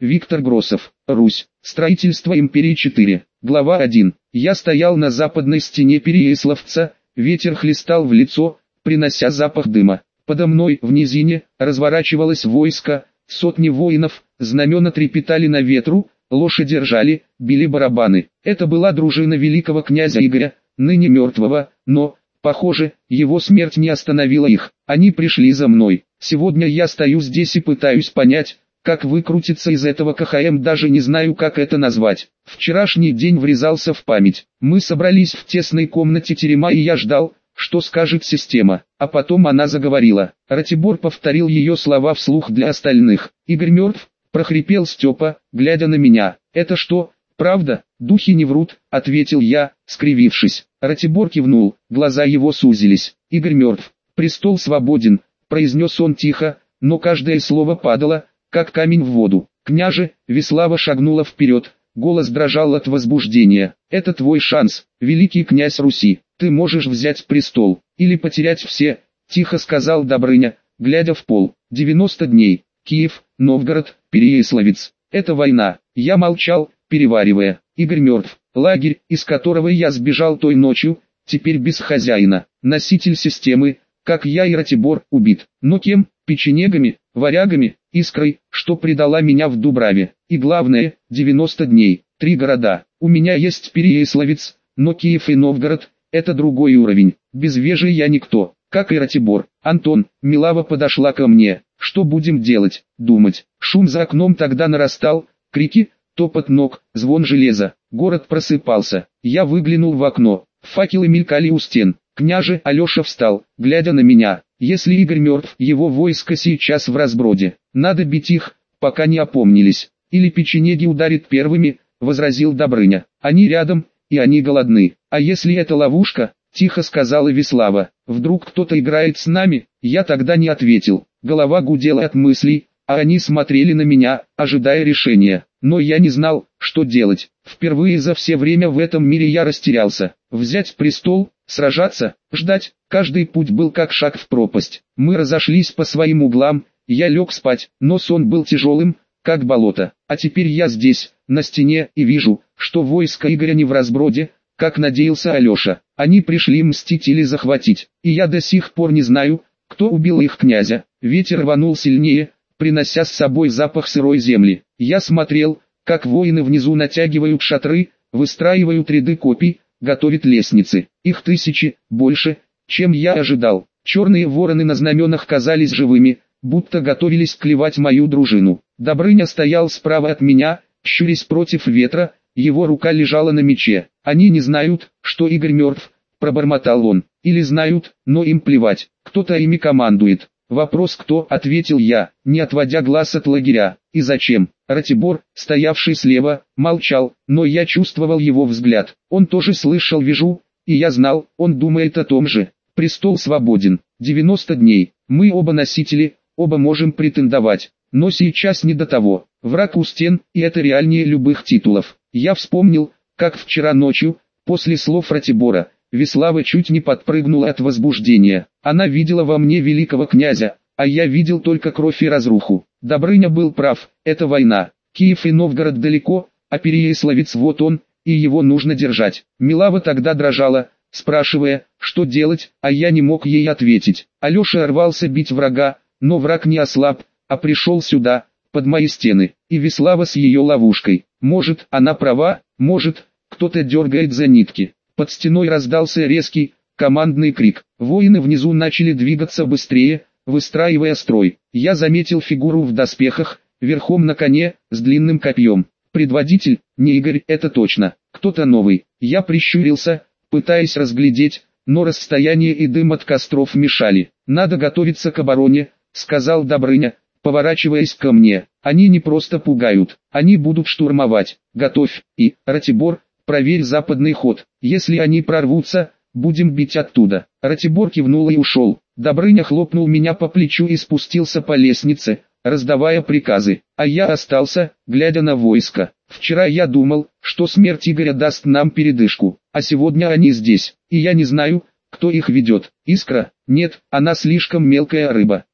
Виктор Гросов. Русь. Строительство империи 4. Глава 1. Я стоял на западной стене Переяславца, ветер хлестал в лицо, принося запах дыма. Подо мной, в низине, разворачивалось войско, сотни воинов, знамена трепетали на ветру, лошади ржали, били барабаны. Это была дружина великого князя Игоря, ныне мертвого, но, похоже, его смерть не остановила их. Они пришли за мной. Сегодня я стою здесь и пытаюсь понять, как выкрутиться из этого КХМ, даже не знаю, как это назвать. Вчерашний день врезался в память. Мы собрались в тесной комнате терема, и я ждал, что скажет система. А потом она заговорила. Ратибор повторил ее слова вслух для остальных. «Игорь мертв?» – прохрипел Степа, глядя на меня. «Это что, правда?» «Духи не врут», – ответил я, скривившись. Ратибор кивнул, глаза его сузились. «Игорь мертв. Престол свободен», – произнес он тихо, но каждое слово падало, как камень в воду. «Княже», – Веслава шагнула вперед, голос дрожал от возбуждения. «Это твой шанс, великий князь Руси. Ты можешь взять престол, или потерять все», – тихо сказал Добрыня, глядя в пол. 90 дней. Киев, Новгород, Переяславец. Это война. Я молчал, переваривая. Игорь мертв. Лагерь, из которого я сбежал той ночью, теперь без хозяина. Носитель системы, как я и Ратибор, убит. Но кем? Печенегами, варягами, искрой, что предала меня в Дубраве. И главное, 90 дней, 3 города. У меня есть Переяславец, но Киев и Новгород – это другой уровень. Без вежи я никто, как и Ратибор. «Антон», Милава подошла ко мне. «Что будем делать?» «Думать». Шум за окном тогда нарастал, крики, топот ног, звон железа. Город просыпался. Я выглянул в окно. Факелы мелькали у стен. «Княже», Алеша встал, глядя на меня. «Если Игорь мертв, его войско сейчас в разброде. Надо бить их, пока не опомнились. Или печенеги ударят первыми», возразил Добрыня. «Они рядом, и они голодны. А если это ловушка?» Тихо сказала Веслава. «Вдруг кто-то играет с нами?» Я тогда не ответил. Голова гудела от мыслей, а они смотрели на меня, ожидая решения. Но я не знал, что делать. Впервые за все время в этом мире я растерялся. Взять престол, сражаться, ждать. Каждый путь был как шаг в пропасть. Мы разошлись по своим углам, я лег спать, но сон был тяжелым, как болото. А теперь я здесь, на стене, и вижу, что войско Игоря не в разброде, как надеялся Алеша. Они пришли мстить или захватить. И я до сих пор не знаю, кто убил их князя. Ветер рванул сильнее, принося с собой запах сырой земли. Я смотрел, как воины внизу натягивают шатры, выстраивают ряды копий, готовят лестницы. Их тысячи, больше, чем я ожидал. Черные вороны на знаменах казались живыми, будто готовились клевать мою дружину. Добрыня стоял справа от меня, щурясь против ветра, его рука лежала на мече. «Они не знают, что Игорь мертв», – пробормотал он. «Или знают, но им плевать, кто-то ими командует». «Вопрос кто?» – ответил я, не отводя глаз от лагеря. «И зачем?» Ратибор, стоявший слева, молчал, но я чувствовал его взгляд. Он тоже слышал вижу, и я знал, он думает о том же. Престол свободен. 90 дней. Мы оба носители, оба можем претендовать. Но сейчас не до того. Враг у стен, и это реальнее любых титулов. Я вспомнил, как вчера ночью, после слов Ратибора, Веслава чуть не подпрыгнула от возбуждения. Она видела во мне великого князя, а я видел только кровь и разруху. Добрыня был прав, это война. Киев и Новгород далеко, а Переяславец вот он, и его нужно держать. Милава тогда дрожала, спрашивая, что делать, а я не мог ей ответить. Алеша рвался бить врага, но враг не ослаб, а пришел сюда, под мои стены, и Веслава с ее ловушкой. Может, она права, может, кто-то дергает за нитки. Под стеной раздался резкий, командный крик. Воины внизу начали двигаться быстрее, выстраивая строй. Я заметил фигуру в доспехах, верхом на коне, с длинным копьем. Предводитель, не Игорь, это точно, кто-то новый. Я прищурился, пытаясь разглядеть, но расстояние и дым от костров мешали. «Надо готовиться к обороне», — сказал Добрыня, поворачиваясь ко мне. «Они не просто пугают, они будут штурмовать. Готовь, и, Ратибор, проверь западный ход. Если они прорвутся, будем бить оттуда». Ратибор кивнул и ушел. Добрыня хлопнул меня по плечу и спустился по лестнице, раздавая приказы. А я остался, глядя на войско. Вчера я думал, что смерть Игоря даст нам передышку, а сегодня они здесь, и я не знаю, кто их ведет. Искра? Нет, она слишком мелкая рыба.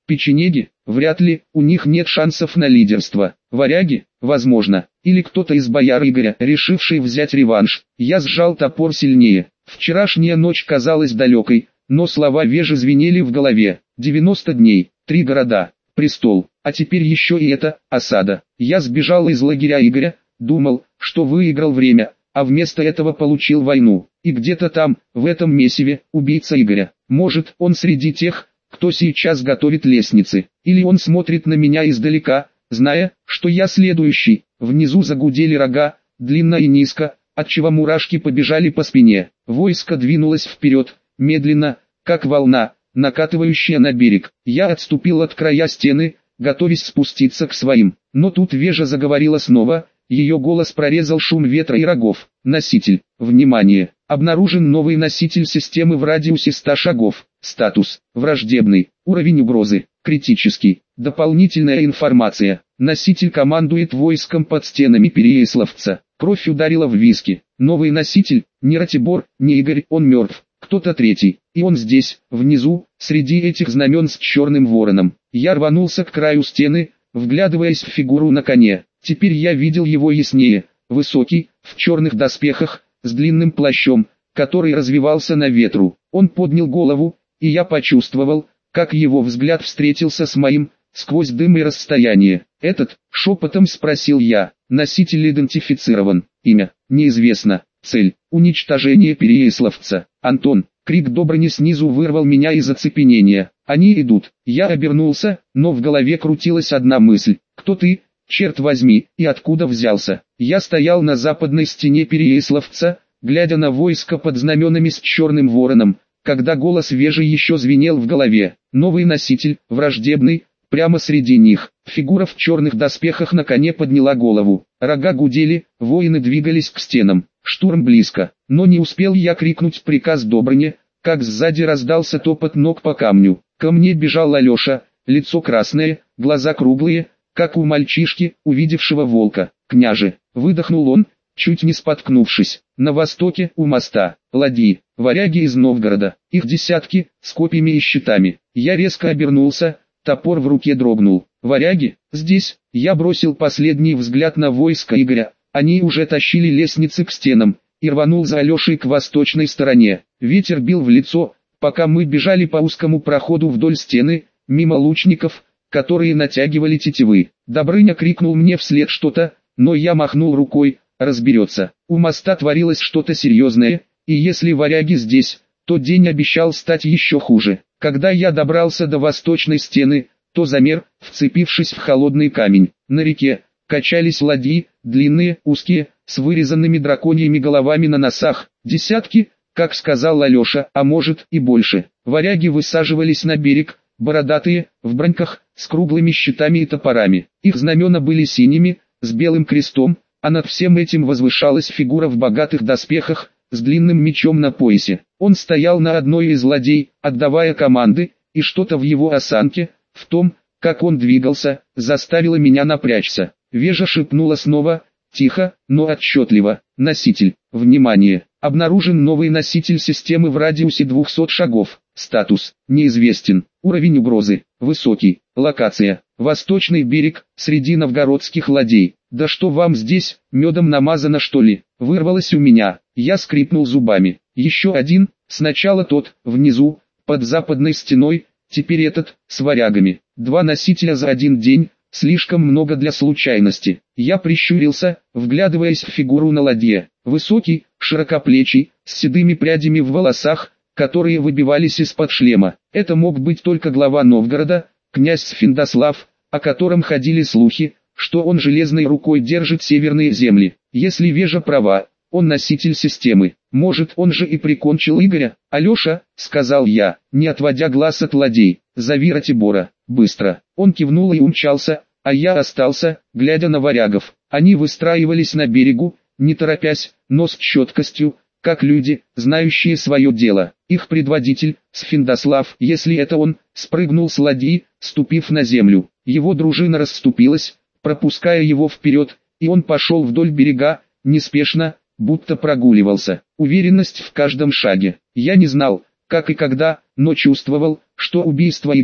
Печенеги? Вряд ли, у них нет шансов на лидерство. Варяги? Возможно. Или кто-то из бояр Игоря, решивший взять реванш. Я сжал топор сильнее. Вчерашняя ночь казалась далекой, но слова Вежи звенели в голове. 90 дней, 3 города, престол, а теперь еще и это, осада. Я сбежал из лагеря Игоря, думал, что выиграл время, а вместо этого получил войну. И где-то там, в этом месиве, убийца Игоря. Может, он среди тех, кто сейчас готовит лестницы, или он смотрит на меня издалека, зная, что я следующий. Внизу загудели рога, длинно и низко, отчего мурашки побежали по спине. Войско двинулось вперед, медленно, как волна, накатывающая на берег. Я отступил от края стены, готовясь спуститься к своим. Но тут Вежа заговорила снова, ее голос прорезал шум ветра и рогов. Носитель. Внимание! Обнаружен новый носитель системы в радиусе 100 шагов. Статус. Враждебный. Уровень угрозы. Критический. Дополнительная информация. Носитель командует войском под стенами Переяславца. Кровь ударила в виски. Новый носитель, не Ратибор, не Игорь, он мертв. Кто-то третий. И он здесь, внизу, среди этих знамен с черным вороном. Я рванулся к краю стены, вглядываясь в фигуру на коне. Теперь я видел его яснее. Высокий, в черных доспехах, с длинным плащом, который развивался на ветру. Он поднял голову, и я почувствовал, как его взгляд встретился с моим, сквозь дым и расстояние. «Этот?» — шепотом спросил я. «Носитель идентифицирован. Имя? Неизвестно. Цель? Уничтожение Переяславца. Антон!» Крик Добрыни снизу вырвал меня из оцепенения. «Они идут!» Я обернулся, но в голове крутилась одна мысль. «Кто ты? Черт возьми, и откуда взялся?» Я стоял на западной стене Переяславца, глядя на войско под знаменами с черным вороном, когда голос Вежи еще звенел в голове. Новый носитель, враждебный, прямо среди них. Фигура в черных доспехах на коне подняла голову. Рога гудели, воины двигались к стенам. Штурм близко. Но не успел я крикнуть приказ Добрыне, как сзади раздался топот ног по камню. Ко мне бежал Алеша, лицо красное, глаза круглые, как у мальчишки, увидевшего волка. «Княже!» — выдохнул он, чуть не споткнувшись. На востоке, у моста, ладьи, варяги из Новгорода, их десятки, с копьями и щитами. Я резко обернулся, топор в руке дрогнул. «Варяги? Здесь?» Я бросил последний взгляд на войско Игоря, они уже тащили лестницы к стенам, и рванул за Алешей к восточной стороне. Ветер бил в лицо, пока мы бежали по узкому проходу вдоль стены, мимо лучников, которые натягивали тетивы. Добрыня крикнул мне вслед что-то, но я махнул рукой, разберется. У моста творилось что-то серьезное, и если варяги здесь, то день обещал стать еще хуже. Когда я добрался до восточной стены, то замер, вцепившись в холодный камень. На реке качались ладьи, длинные, узкие, с вырезанными драконьими головами на носах. Десятки, как сказал Алеша, а может и больше. Варяги высаживались на берег, бородатые, в броньках, с круглыми щитами и топорами. Их знамена были синими, с белым крестом, а над всем этим возвышалась фигура в богатых доспехах, с длинным мечом на поясе. Он стоял на одной из ладей, отдавая команды, и что-то в его осанке, в том, как он двигался, заставило меня напрячься. Вежа шепнула снова, тихо, но отчетливо: «Носитель, внимание! Обнаружен новый носитель системы в радиусе 200 шагов. Статус: неизвестен. Уровень угрозы: высокий. Локация: восточный берег, среди новгородских ладей». «Да что вам здесь, медом намазано что ли?» Вырвалось у меня. Я скрипнул зубами. Еще один, сначала тот, внизу, под западной стеной, теперь этот, с варягами. 2 носителя за один день, слишком много для случайности. Я прищурился, вглядываясь в фигуру на ладье. Высокий, широкоплечий, с седыми прядями в волосах, которые выбивались из-под шлема. Это мог быть только глава Новгорода, князь Святослав, о котором ходили слухи, что он железной рукой держит северные земли. Если Вежа права, он носитель системы. Может, он же и прикончил Игоря? «Алеша», — сказал я, не отводя глаз от ладей, — «зови Ратибора, быстро». Он кивнул и умчался, а я остался, глядя на варягов. Они выстраивались на берегу, не торопясь, но с четкостью, как люди, знающие свое дело. Их предводитель, Святослав, если это он, спрыгнул с ладьи, ступив на землю. Его дружина расступилась, пропуская его вперед, и он пошел вдоль берега, неспешно, будто прогуливался. Уверенность в каждом шаге. Я не знал, как и когда, но чувствовал, что убийство Игоря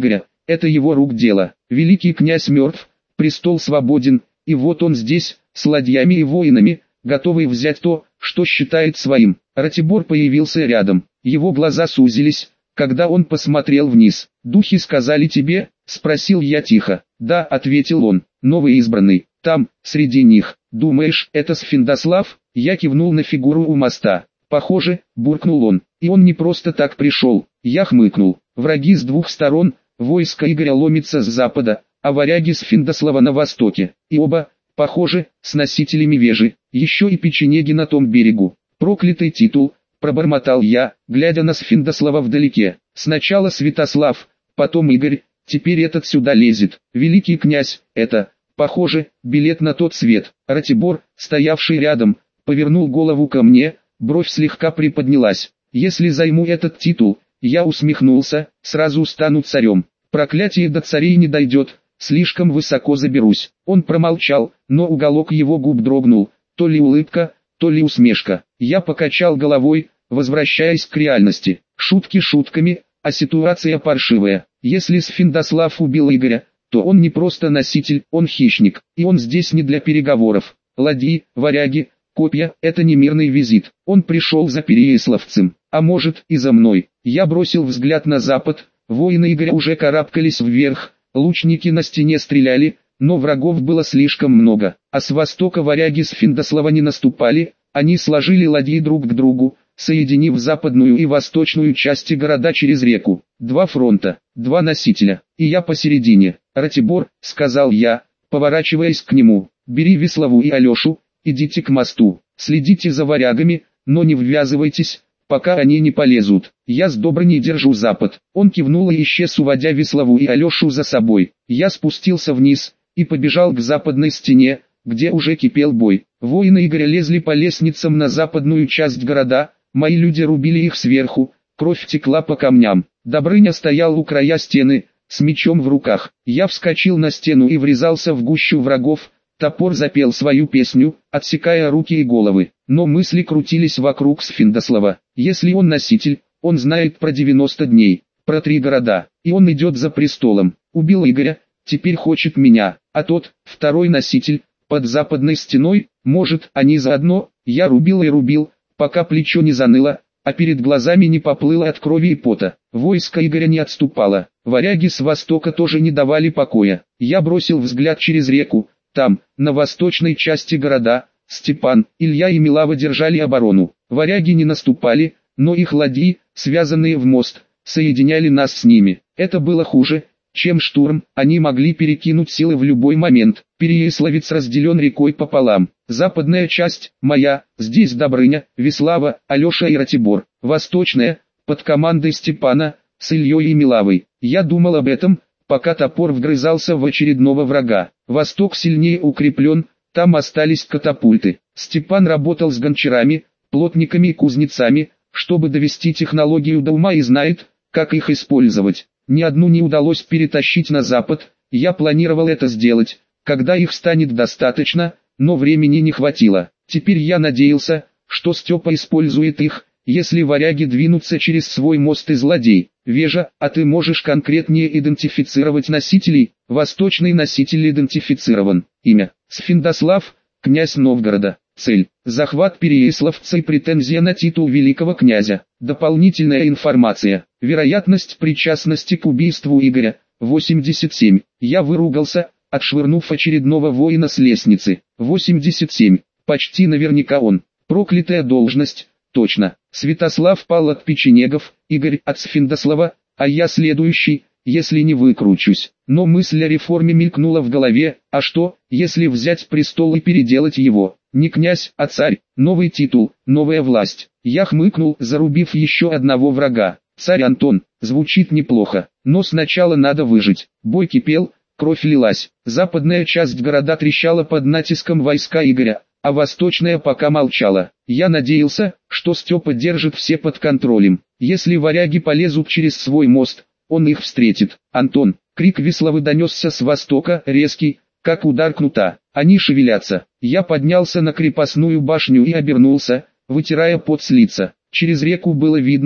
это его рук дело. Великий князь мертв, престол свободен, и вот он здесь, с ладьями и воинами, готовый взять то, что считает своим. Ратибор появился рядом, его глаза сузились, когда он посмотрел вниз. «Духи сказали тебе?» – спросил я тихо. «Да», – ответил он, – «новый избранный, там, среди них. Думаешь, это Сфиндослав?» Я кивнул на фигуру у моста. «Похоже», – буркнул он, – «и он не просто так пришел». Я хмыкнул. Враги с двух сторон, войско Игоря ломится с запада, а варяги Сфиндослава на востоке. И оба, похоже, с носителями вежи, еще и печенеги на том берегу. «Проклятый титул», – пробормотал я, глядя на Сфиндослава вдалеке. «Сначала Святослав, потом Игорь, теперь этот сюда лезет. Великий князь, это, похоже, билет на тот свет». Ратибор, стоявший рядом, повернул голову ко мне, бровь слегка приподнялась. «Если займу этот титул», я усмехнулся, «сразу стану царем. Проклятие до царей не дойдет, слишком высоко заберусь». Он промолчал, но уголок его губ дрогнул, то ли улыбка, то ли усмешка. Я покачал головой, возвращаясь к реальности. Шутки шутками, а ситуация паршивая. Если Сфиндослав убил Игоря, то он не просто носитель, он хищник, и он здесь не для переговоров. Ладьи, варяги, копья – это не мирный визит. Он пришел за Переяславцем, а может и за мной. Я бросил взгляд на запад, воины Игоря уже карабкались вверх, лучники на стене стреляли, но врагов было слишком много. А с востока варяги Сфиндослава не наступали, они сложили ладьи друг к другу, соединив западную и восточную части города через реку. Два фронта, два носителя, и я посередине. «Ратибор», — сказал я, поворачиваясь к нему, — «бери Веслову и Алешу, идите к мосту, следите за варягами, но не ввязывайтесь, пока они не полезут. Я с Добрыней держу запад». Он кивнул и исчез, уводя Веслову и Алешу за собой. Я спустился вниз и побежал к западной стене, где уже кипел бой. Воины Игоря лезли по лестницам на западную часть города, мои люди рубили их сверху, кровь текла по камням. Добрыня стоял у края стены, с мечом в руках. Я вскочил на стену и врезался в гущу врагов. Топор запел свою песню, отсекая руки и головы. Но мысли крутились вокруг Сфиндослава. Если он носитель, он знает про 90 дней, про 3 города, и он идет за престолом. Убил Игоря, теперь хочет меня, а тот, второй носитель, под западной стеной, может, они заодно. Я рубил и рубил, пока плечо не заныло, а перед глазами не поплыло от крови и пота. Войско Игоря не отступало, варяги с востока тоже не давали покоя. Я бросил взгляд через реку, там, на восточной части города, Степан, Илья и Милава держали оборону. Варяги не наступали, но их ладьи, связанные в мост, соединяли нас с ними. Это было хуже, чем штурм, они могли перекинуть силы в любой момент. Переяславец разделен рекой пополам. Западная часть, моя, здесь Добрыня, Веслава, Алеша и Ратибор. Восточная, под командой Степана, с Ильей и Милавой. Я думал об этом, пока топор вгрызался в очередного врага. Восток сильнее укреплен, там остались катапульты. Степан работал с гончарами, плотниками и кузнецами, чтобы довести технологию до ума и знает, как их использовать. Ни одну не удалось перетащить на запад, я планировал это сделать, когда их станет достаточно, но времени не хватило. Теперь я надеялся, что Степа использует их, если варяги двинутся через свой мост и злодей. Вежа, а ты можешь конкретнее идентифицировать носителей? Восточный носитель идентифицирован. Имя: Сфиндослав, князь Новгорода. Цель: захват Переяславца и претензия на титул великого князя. Дополнительная информация: вероятность причастности к убийству Игоря 87. Я выругался, отшвырнув очередного воина с лестницы. 87. Почти наверняка он. Проклятая должность. Точно. Святослав пал от печенегов, Игорь от Сфиндослава, а я следующий, если не выкручусь. Но мысль о реформе мелькнула в голове: а что, если взять престол и переделать его? Не князь, а царь, новый титул, новая власть. Я хмыкнул, зарубив еще одного врага. Царь Антон, звучит неплохо, но сначала надо выжить. Бой кипел, кровь лилась. Западная часть города трещала под натиском войска Игоря, а восточная пока молчала. Я надеялся, что Степа держит все под контролем. Если варяги полезут через свой мост, он их встретит. «Антон!» — крик Весловы донесся с востока, резкий, как удар кнута. Они шевелятся. Я поднялся на крепостную башню и обернулся, вытирая пот с лица. Через реку было видно,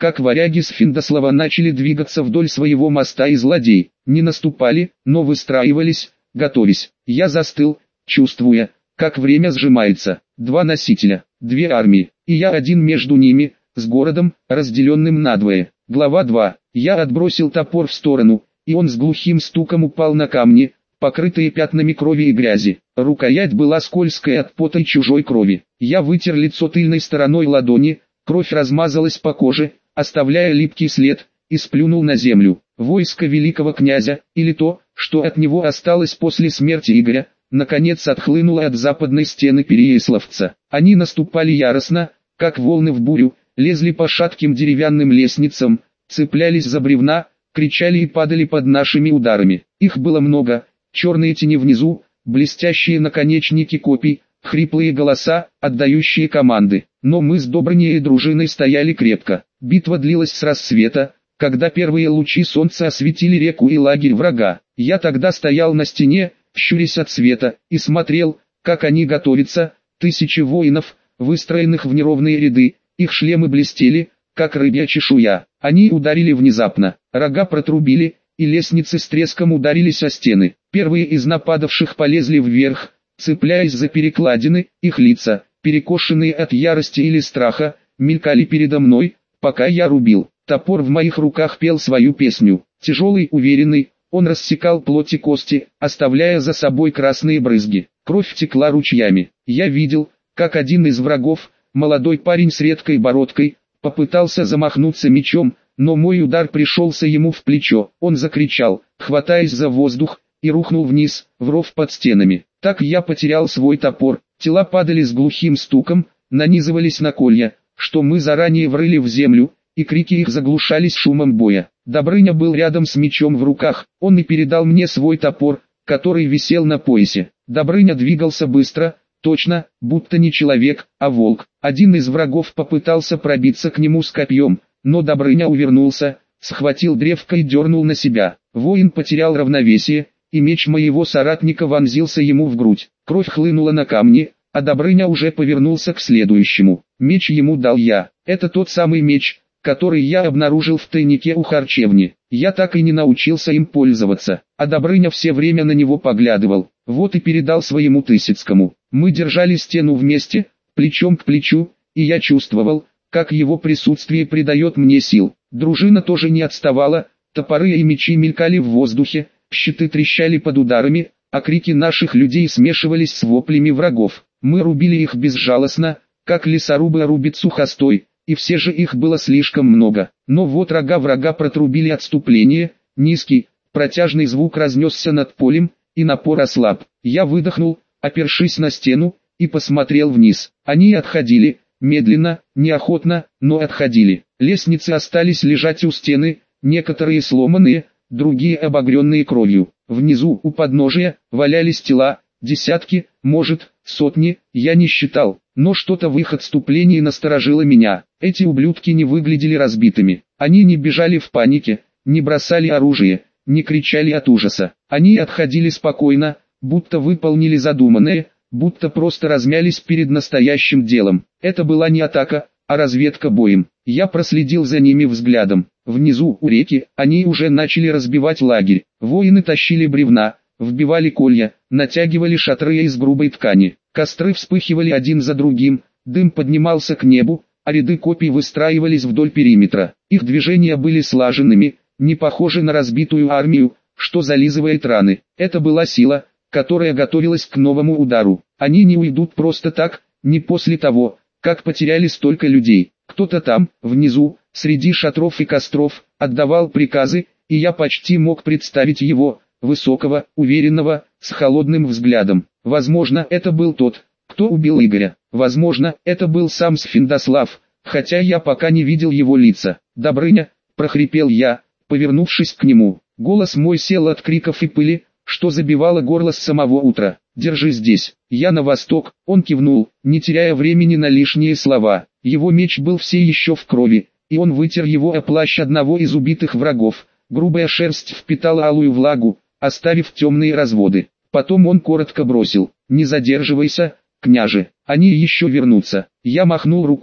как варяги с Финдослава начали двигаться вдоль своего моста, и злодей не наступали, но выстраивались, готовясь. Я застыл, чувствуя, как время сжимается. Два носителя, две армии, и я один между ними, с городом, разделенным надвое. Глава 2. Я отбросил топор в сторону, и он с глухим стуком упал на камни, покрытые пятнами крови и грязи. Рукоять была скользкая от пота и чужой крови. Я вытер лицо тыльной стороной ладони, кровь размазалась по коже, оставляя липкий след, и сплюнул на землю. Войско великого князя, или то, что от него осталось после смерти Игоря, наконец отхлынуло от западной стены Переяславца. Они наступали яростно, как волны в бурю, лезли по шатким деревянным лестницам, цеплялись за бревна, кричали и падали под нашими ударами. Их было много, черные тени внизу, блестящие наконечники копий, хриплые голоса, отдающие команды. Но мы с Добрыней и дружиной стояли крепко. Битва длилась с рассвета, когда первые лучи солнца осветили реку и лагерь врага. Я тогда стоял на стене, щурясь от света, и смотрел, как они готовятся. Тысячи воинов, выстроенных в неровные ряды, их шлемы блестели, как рыбья чешуя. Они ударили внезапно, рога протрубили, и лестницы с треском ударились о стены. Первые из нападавших полезли вверх, цепляясь за перекладины, их лица, перекошенные от ярости или страха, мелькали передо мной, пока я рубил. Топор в моих руках пел свою песню. Тяжелый, уверенный, он рассекал плоть и кости, оставляя за собой красные брызги. Кровь текла ручьями. Я видел, как один из врагов, молодой парень с редкой бородкой, попытался замахнуться мечом, но мой удар пришелся ему в плечо. Он закричал, хватаясь за воздух, и рухнул вниз, в ров под стенами. Так я потерял свой топор. Тела падали с глухим стуком, нанизывались на колья, что мы заранее врыли в землю, и крики их заглушались шумом боя. Добрыня был рядом с мечом в руках, он и передал мне свой топор, который висел на поясе. Добрыня двигался быстро, точно, будто не человек, а волк. Один из врагов попытался пробиться к нему с копьем, но Добрыня увернулся, схватил древко и дернул на себя. Воин потерял равновесие, и меч моего соратника вонзился ему в грудь. Кровь хлынула на камни, а Добрыня уже повернулся к следующему. Меч ему дал я. Это тот самый меч, который я обнаружил в тайнике у харчевни. Я так и не научился им пользоваться, а Добрыня все время на него поглядывал. Вот и передал своему Тысяцкому. Мы держали стену вместе, плечом к плечу, и я чувствовал, как его присутствие придает мне сил. Дружина тоже не отставала, топоры и мечи мелькали в воздухе, щиты трещали под ударами, а крики наших людей смешивались с воплями врагов. Мы рубили их безжалостно, как лесорубы рубят сухостой, и все же их было слишком много. Но вот рога врага протрубили отступление, низкий, протяжный звук разнесся над полем, и напор ослаб. Я выдохнул, опершись на стену, и посмотрел вниз. Они отходили, медленно, неохотно, но отходили. Лестницы остались лежать у стены, некоторые сломанные, другие обогренные кровью. Внизу, у подножия, валялись тела, десятки, может, сотни, я не считал, но что-то в их отступлении насторожило меня. Эти ублюдки не выглядели разбитыми, они не бежали в панике, не бросали оружие, не кричали от ужаса. Они отходили спокойно, будто выполнили задуманное, будто просто размялись перед настоящим делом. Это была не атака, а разведка боем. Я проследил за ними взглядом. Внизу, у реки, они уже начали разбивать лагерь. Воины тащили бревна, вбивали колья, натягивали шатры из грубой ткани. Костры вспыхивали один за другим, дым поднимался к небу, а ряды копий выстраивались вдоль периметра. Их движения были слаженными, не похожи на разбитую армию, что зализывает раны. Это была сила, которая готовилась к новому удару. Они не уйдут просто так, не после того, как потеряли столько людей. Кто-то там, внизу, среди шатров и костров, отдавал приказы, и я почти мог представить его, высокого, уверенного, с холодным взглядом. Возможно, это был тот, кто убил Игоря. Возможно, это был сам Сфиндослав, хотя я пока не видел его лица. «Добрыня», — прохрипел я, повернувшись к нему. Голос мой сел от криков и пыли, что забивало горло с самого утра. «Держи здесь, я на восток», — он кивнул, не теряя времени на лишние слова. Его меч был все еще в крови, и он вытер его о плащ одного из убитых врагов. Грубая шерсть впитала алую влагу, оставив темные разводы. Потом он коротко бросил: «Не задерживайся, княже, они еще вернутся». Я махнул рукой,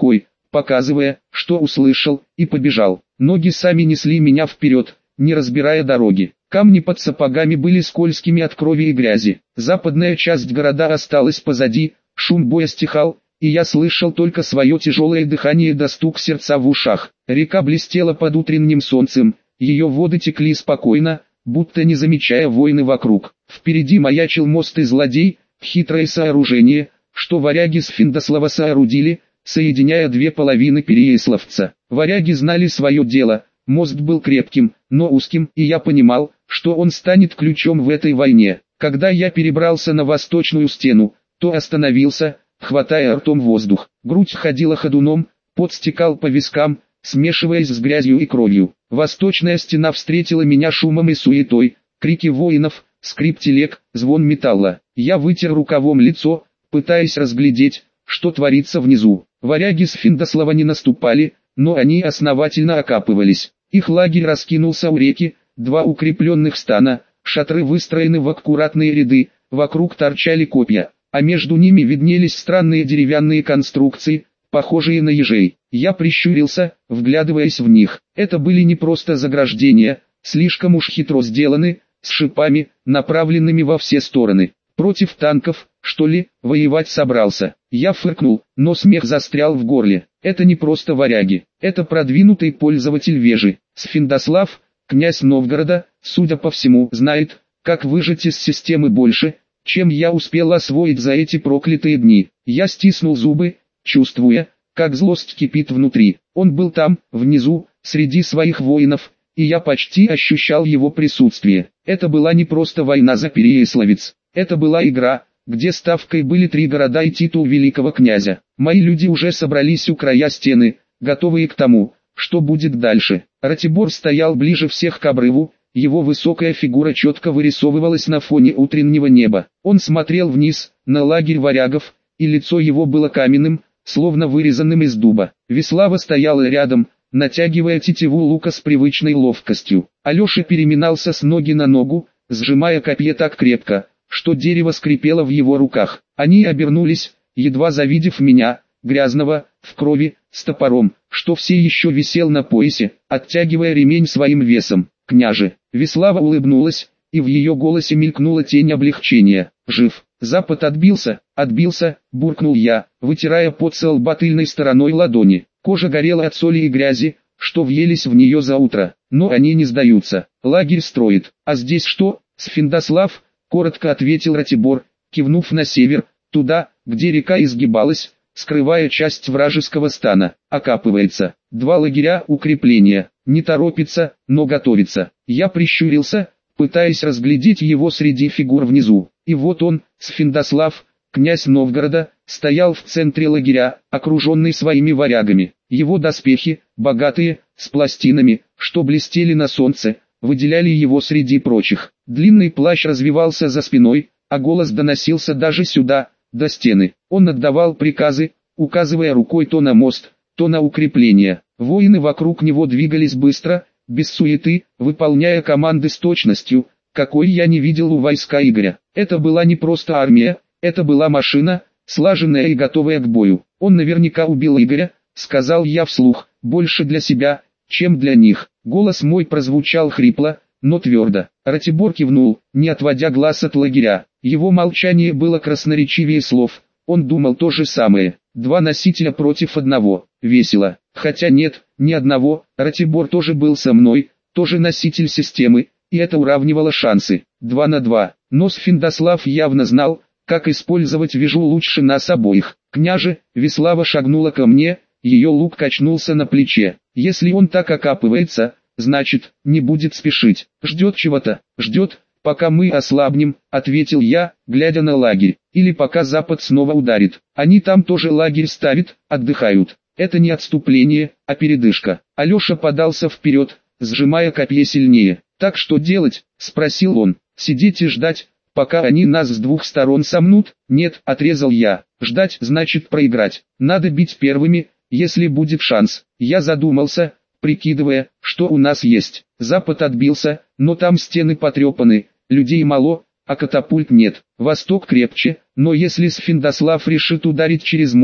показывая, что услышал, и побежал. Ноги сами несли меня вперед, не разбирая дороги. Камни под сапогами были скользкими от крови и грязи. Западная часть города осталась позади, шум боя стихал, и я слышал только свое тяжелое дыхание да стук сердца в ушах. Река блестела под утренним солнцем, ее воды текли спокойно, будто не замечая войны вокруг. Впереди маячил мост и злодей, хитрое сооружение, что варяги с Финдослава соорудили, соединяя две половины Переяславца. Варяги знали свое дело, мост был крепким, но узким, и я понимал, что он станет ключом в этой войне. Когда я перебрался на восточную стену, то остановился, хватая ртом воздух. Грудь ходила ходуном, пот стекал по вискам, смешиваясь с грязью и кровью. Восточная стена встретила меня шумом и суетой, крики воинов, скрип телег, звон металла. Я вытер рукавом лицо, пытаясь разглядеть, что творится внизу. Варяги с Финдослава не наступали, но они основательно окапывались. Их лагерь раскинулся у реки, два укрепленных стана, шатры выстроены в аккуратные ряды, вокруг торчали копья, а между ними виднелись странные деревянные конструкции, похожие на ежей. Я прищурился, вглядываясь в них. Это были не просто заграждения, слишком уж хитро сделаны, с шипами, направленными во все стороны. Против танков, что ли, воевать собрался? Я фыркнул, но смех застрял в горле. Это не просто варяги, это продвинутый пользователь вежи. Сфиндослав, князь Новгорода, судя по всему, знает, как выжать из системы больше, чем я успел освоить за эти проклятые дни. Я стиснул зубы, чувствуя, как злость кипит внутри. Он был там, внизу, среди своих воинов, и я почти ощущал его присутствие. Это была не просто война за Переяславец, это была игра, где ставкой были 3 города и титул великого князя. Мои люди уже собрались у края стены, готовые к тому, что будет дальше. Ратибор стоял ближе всех к обрыву, его высокая фигура четко вырисовывалась на фоне утреннего неба. Он смотрел вниз, на лагерь варягов, и лицо его было каменным, словно вырезанным из дуба. Веслава стояла рядом, натягивая тетиву лука с привычной ловкостью. Алеша переминался с ноги на ногу, сжимая копье так крепко, что дерево скрипело в его руках. Они обернулись, едва завидев меня, грязного, в крови, с топором, что все еще висел на поясе, оттягивая ремень своим весом. «Княже!» Веслава улыбнулась, и в ее голосе мелькнула тень облегчения. «Жив!» «Запад отбился, буркнул я, вытирая пот со лба тыльной стороной ладони. Кожа горела от соли и грязи, что въелись в нее за утро, но они не сдаются. Лагерь строит. А здесь что? Сфиндослав, коротко ответил Ратибор, кивнув на север, туда, где река изгибалась, скрывая часть вражеского стана. Окапывается. 2 лагеря укрепления. Не торопится, но готовится. Я прищурился, пытаясь разглядеть его среди фигур внизу. И вот он, Сфиндослав, князь Новгорода, стоял в центре лагеря, окруженный своими варягами. Его доспехи, богатые, с пластинами, что блестели на солнце, выделяли его среди прочих. Длинный плащ развивался за спиной, а голос доносился даже сюда, до стены. Он отдавал приказы, указывая рукой то на мост, то на укрепление. Воины вокруг него двигались быстро, без суеты, выполняя команды с точностью, какой я не видел у войска Игоря. Это была не просто армия, это была машина, слаженная и готовая к бою. Он наверняка убил Игоря, сказал я вслух, больше для себя, чем для них. Голос мой прозвучал хрипло, но твердо. Ратибор кивнул, не отводя глаз от лагеря. Его молчание было красноречивее слов. Он думал то же самое. 2 носителя против 1. Весело. Хотя нет, ни одного. Ратибор тоже был со мной, тоже носитель системы, и это уравнивало шансы. 2 на 2. Но Сфиндослав явно знал, как использовать вежу лучше нас обоих. «Княже», Веслава шагнула ко мне, ее лук качнулся на плече. «Если он так окапывается, значит, не будет спешить. Ждет чего-то, ждет, пока мы ослабнем», ответил я, глядя на лагерь. «Или пока Запад снова ударит. Они там тоже лагерь ставят, отдыхают. Это не отступление, а передышка». Алеша подался вперед, сжимая копье сильнее. «Так что делать?» – спросил он. «Сидеть и ждать, пока они нас с 2 сторон сомнут?» «Нет», – отрезал я. «Ждать значит проиграть. Надо бить первыми, если будет шанс». Я задумался, прикидывая, что у нас есть. Запад отбился, но там стены потрепаны, людей мало, а катапульт нет. Восток крепче, но если Сфиндослав решит ударить через мост,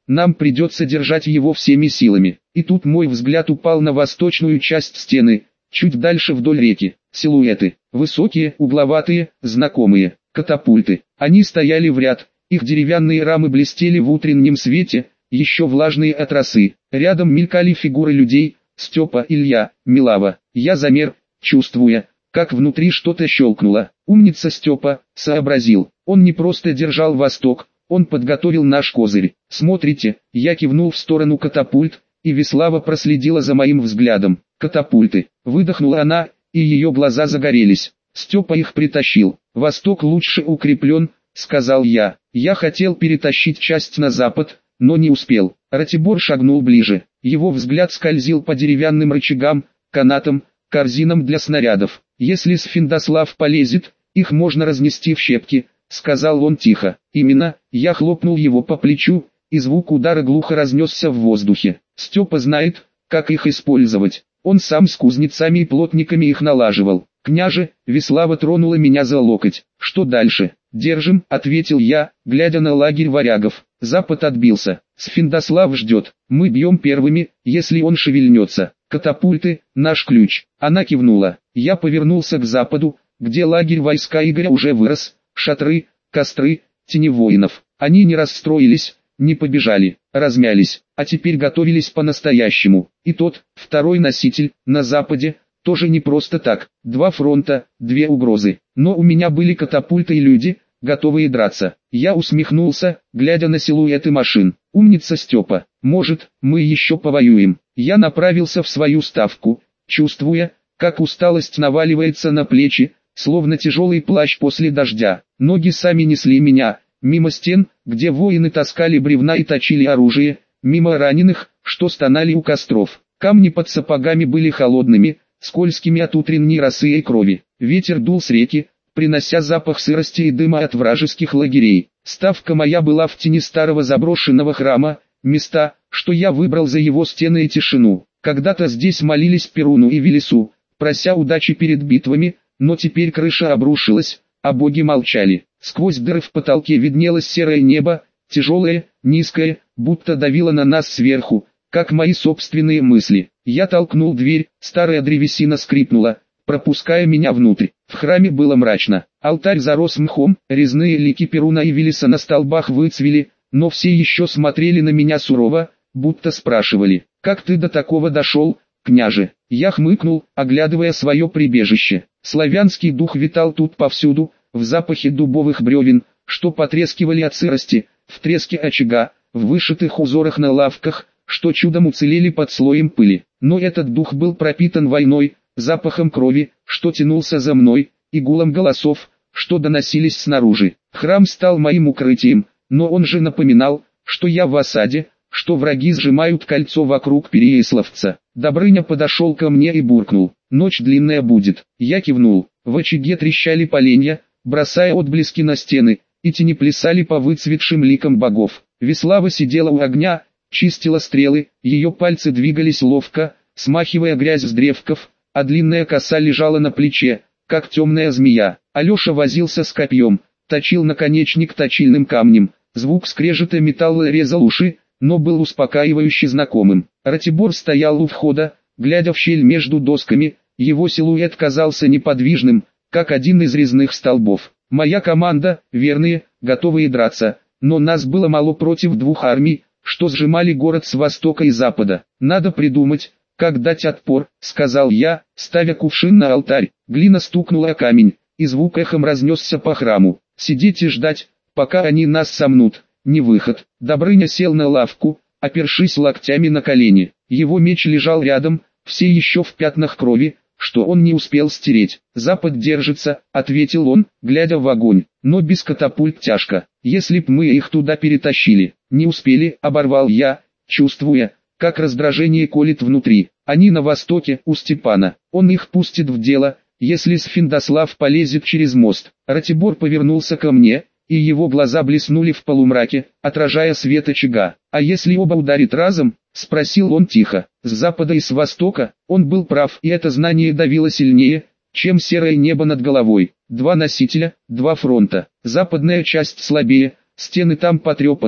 нам придется держать его всеми силами. И тут мой взгляд упал на восточную часть стены, чуть дальше вдоль реки. Силуэты, высокие, угловатые, знакомые, катапульты. Они стояли в ряд, их деревянные рамы блестели в утреннем свете, еще влажные от росы. Рядом мелькали фигуры людей: Степа, Илья, Милава. Я замер, чувствуя, как внутри что-то щелкнуло. Умница Степа, сообразил. Он не просто держал восток, он подготовил наш козырь. Смотрите, я кивнул в сторону катапульт, и Веслава проследила за моим взглядом. Катапульты. Выдохнула она, и ее глаза загорелись. Степа их притащил. Восток лучше укреплен, сказал я. Я хотел перетащить часть на запад, но не успел. Ратибор шагнул ближе. Его взгляд скользил по деревянным рычагам, канатам, корзинам для снарядов. Если Сфиндослав полезет, их можно разнести в щепки, сказал он тихо. Именно, я хлопнул его по плечу, и звук удара глухо разнесся в воздухе. Степа знает, как их использовать. Он сам с кузнецами и плотниками их налаживал. «Княже», Веслава тронула меня за локоть. «Что дальше?» «Держим», — ответил я, глядя на лагерь варягов. Запад отбился. Сфиндослав ждет. Мы бьем первыми, если он шевельнется. Катапульты — наш ключ. Она кивнула. Я повернулся к западу, где лагерь войска Игоря уже вырос. Шатры, костры, тени воинов. Они не расстроились, не побежали, размялись, а теперь готовились по-настоящему. И тот, второй носитель, на западе, тоже не просто так. Два фронта, две угрозы. Но у меня были катапульты и люди, готовые драться. Я усмехнулся, глядя на силуэты машин. Умница Степа. Может, мы еще повоюем. Я направился в свою ставку, чувствуя, как усталость наваливается на плечи, словно тяжелый плащ после дождя. Ноги сами несли меня, мимо стен, где воины таскали бревна и точили оружие, мимо раненых, что стонали у костров. Камни под сапогами были холодными, скользкими от утренней росы и крови. Ветер дул с реки, принося запах сырости и дыма от вражеских лагерей. Ставка моя была в тени старого заброшенного храма, места, что я выбрал за его стены и тишину. Когда-то здесь молились Перуну и Велесу, прося удачи перед битвами, но теперь крыша обрушилась, а боги молчали. Сквозь дыры в потолке виднелось серое небо, тяжелое, низкое, будто давило на нас сверху, как мои собственные мысли. Я толкнул дверь, старая древесина скрипнула, пропуская меня внутрь. В храме было мрачно. Алтарь зарос мхом, резные лики Перуна и Велеса на столбах выцвели, но все еще смотрели на меня сурово, будто спрашивали: «Как ты до такого дошел, княже?» Я хмыкнул, оглядывая свое прибежище. Славянский дух витал тут повсюду, в запахе дубовых бревен, что потрескивали от сырости, в треске очага, в вышитых узорах на лавках, что чудом уцелели под слоем пыли. Но этот дух был пропитан войной, запахом крови, что тянулся за мной, и гулом голосов, что доносились снаружи. Храм стал моим укрытием, но он же напоминал, что я в осаде, что враги сжимают кольцо вокруг Переяславца. Добрыня подошел ко мне и буркнул: «Ночь длинная будет». Я кивнул. В очаге трещали поленья, бросая отблески на стены, и тени плясали по выцветшим ликам богов. Веслава сидела у огня, чистила стрелы, ее пальцы двигались ловко, смахивая грязь с древков, а длинная коса лежала на плече, как темная змея. Алеша возился с копьем, точил наконечник точильным камнем. Звук скрежета металла резал уши, но был успокаивающе знакомым. Ратибор стоял у входа, глядя в щель между досками, его силуэт казался неподвижным, как один из резных столбов. Моя команда, верные, готовые драться, но нас было мало против двух армий, что сжимали город с востока и запада. «Надо придумать, как дать отпор», — сказал я, ставя кувшин на алтарь. Глина стукнула о камень, и звук эхом разнесся по храму. «Сидеть и ждать, пока они нас сомнут, не выход». Добрыня сел на лавку, опершись локтями на колени. Его меч лежал рядом, все еще в пятнах крови, что он не успел стереть. «Запад держится», — ответил он, глядя в огонь, — «но без катапульт тяжко. Если б мы их туда перетащили». «Не успели», — оборвал я, чувствуя, как раздражение колет внутри. «Они на востоке, у Степана. Он их пустит в дело, если Сфиндослав полезет через мост». Ратибор повернулся ко мне, и его глаза блеснули в полумраке, отражая свет очага. «А если оба ударит разом?» — спросил он тихо. С запада и с востока. Он был прав, и это знание давило сильнее, чем серое небо над головой. Два носителя, два фронта. Западная часть слабее, стены там потрепаны,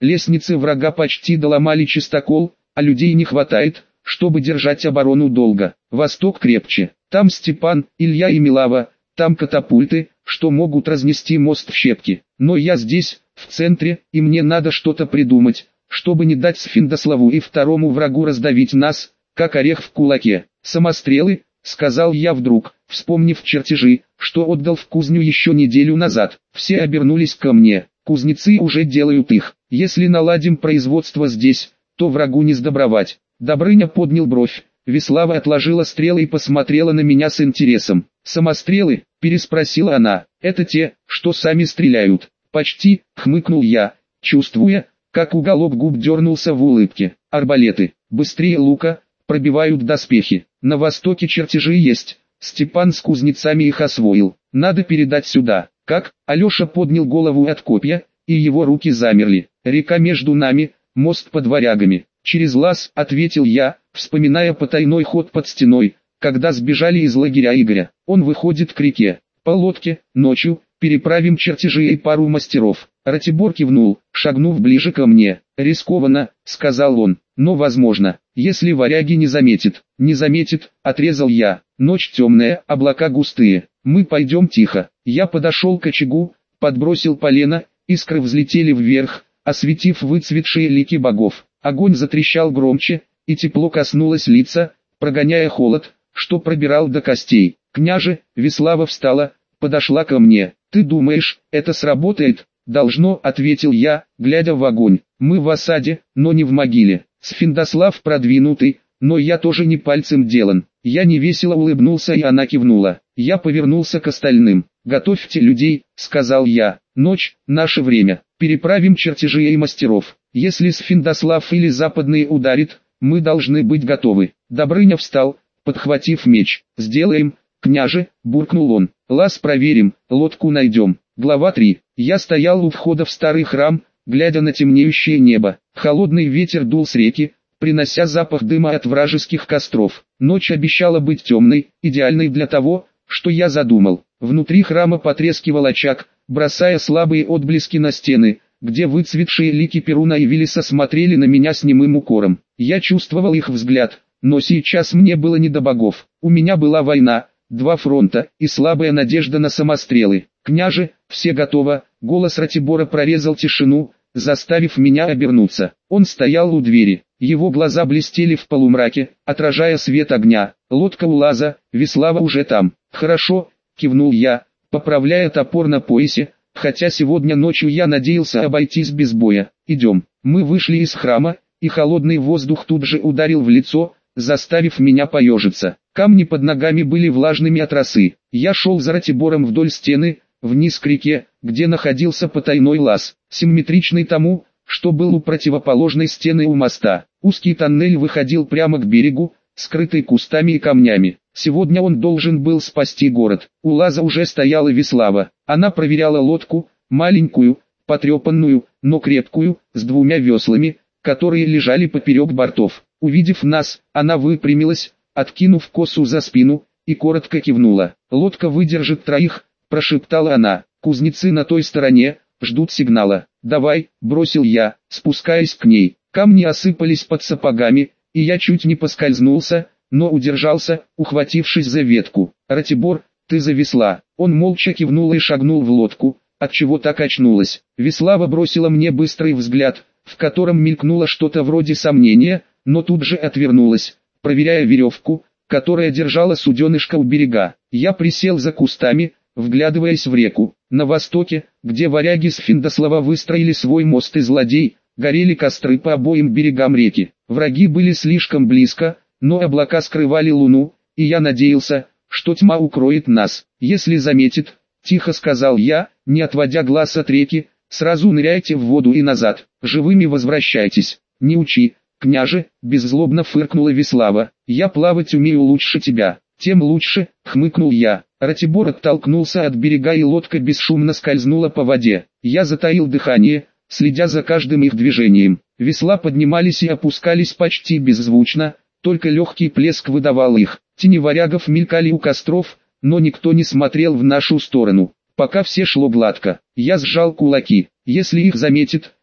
Лестницы врага почти доломали чистокол, а людей не хватает, чтобы держать оборону долго. Восток крепче. Там Степан, Илья и Милава, там катапульты, что могут разнести мост в щепки. Но я здесь, в центре, и мне надо что-то придумать, чтобы не дать Сфиндославу и второму врагу раздавить нас, как орех в кулаке. Самострелы, сказал я вдруг, вспомнив чертежи, что отдал в кузню еще неделю назад. Все обернулись ко мне. Кузнецы уже делают их. Если наладим производство здесь, то врагу не сдобровать. Добрыня поднял бровь. Веслава отложила стрелы и посмотрела на меня с интересом. «Самострелы?» – переспросила она. «Это те, что сами стреляют». «Почти», – хмыкнул я, чувствуя, как уголок губ дернулся в улыбке. «Арбалеты, быстрее лука, пробивают доспехи. На востоке чертежи есть. Степан с кузнецами их освоил. Надо передать сюда». «Как?» – Алеша поднял голову от копья, и его руки замерли. «Река между нами, мост под варягами». «Через лаз», — ответил я, вспоминая потайной ход под стеной, когда сбежали из лагеря Игоря. Он выходит к реке. По лодке, ночью, переправим чертежи и пару мастеров. Ратибор кивнул, шагнув ближе ко мне. «Рискованно», — сказал он, — «но возможно, если варяги не заметят». «Не заметит», — отрезал я. «Ночь темная, облака густые. Мы пойдем тихо». Я подошел к очагу, подбросил полено, искры взлетели вверх, осветив выцветшие лики богов. Огонь затрещал громче, и тепло коснулось лица, прогоняя холод, что пробирал до костей. «Княже», Веслава встала, подошла ко мне. «Ты думаешь, это сработает?» «Должно», — ответил я, глядя в огонь. «Мы в осаде, но не в могиле. Сфиндослав продвинутый, но я тоже не пальцем делан». Я невесело улыбнулся, и она кивнула. Я повернулся к остальным. «Готовьте людей», — сказал я. «Ночь, наше время. Переправим чертежи и мастеров. Если Сфиндослав или западные ударит, мы должны быть готовы». Добрыня встал, подхватив меч. «Сделаем, княже», — буркнул он. «Лаз проверим, лодку найдем». Глава 3. Я стоял у входа в старый храм, глядя на темнеющее небо. Холодный ветер дул с реки, принося запах дыма от вражеских костров. Ночь обещала быть темной, идеальной для того, что я задумал. Внутри храма потрескивал очаг, бросая слабые отблески на стены, где выцветшие лики Перуна и Виллиса смотрели на меня с немым укором. Я чувствовал их взгляд, но сейчас мне было не до богов. У меня была война, 2 фронта и слабая надежда на самострелы. «Княже, все готово», — голос Ратибора прорезал тишину, заставив меня обернуться. Он стоял у двери, его глаза блестели в полумраке, отражая свет огня. «Лодка у лаза, Веслава уже там». «Хорошо», — кивнул я, поправляя топор на поясе, хотя сегодня ночью я надеялся обойтись без боя. «Идем». Мы вышли из храма, и холодный воздух тут же ударил в лицо, заставив меня поежиться. Камни под ногами были влажными от росы. Я шел за Ратибором вдоль стены, вниз к реке, где находился потайной лаз, симметричный тому, что был у противоположной стены у моста. Узкий тоннель выходил прямо к берегу, скрытый кустами и камнями. Сегодня он должен был спасти город. У лаза уже стояла Веслава. Она проверяла лодку, маленькую, потрепанную, но крепкую, с 2 веслами, которые лежали поперек бортов. Увидев нас, она выпрямилась, откинув косу за спину, и коротко кивнула. «Лодка выдержит 3», — прошептала она. «Кузнецы на той стороне, ждут сигнала». «Давай», — бросил я, спускаясь к ней. Камни осыпались под сапогами, и я чуть не поскользнулся, но удержался, ухватившись за ветку. «Ратибор, ты за весла». Он молча кивнул и шагнул в лодку, отчего так очнулась. Веслава бросила мне быстрый взгляд, в котором мелькнуло что-то вроде сомнения, но тут же отвернулась, проверяя веревку, которая держала суденышко у берега. Я присел за кустами, вглядываясь в реку. На востоке, где варяги Сфиндослава выстроили свой мост и злодей, горели костры по обоим берегам реки. Враги были слишком близко, но облака скрывали луну, и я надеялся, что тьма укроет нас. «Если заметит», — тихо сказал я, не отводя глаз от реки, — «сразу ныряйте в воду и назад, живыми возвращайтесь. Не учи, княже», — беззлобно фыркнула Веслава. «Я плавать умею лучше тебя». «Тем лучше», — хмыкнул я. Ратибор оттолкнулся от берега, и лодка бесшумно скользнула по воде. Я затаил дыхание, следя за каждым их движением. Весла поднимались и опускались почти беззвучно, только легкий плеск выдавал их. Тени варягов мелькали у костров, но никто не смотрел в нашу сторону. Пока все шло гладко, я сжал кулаки. Если их заметит,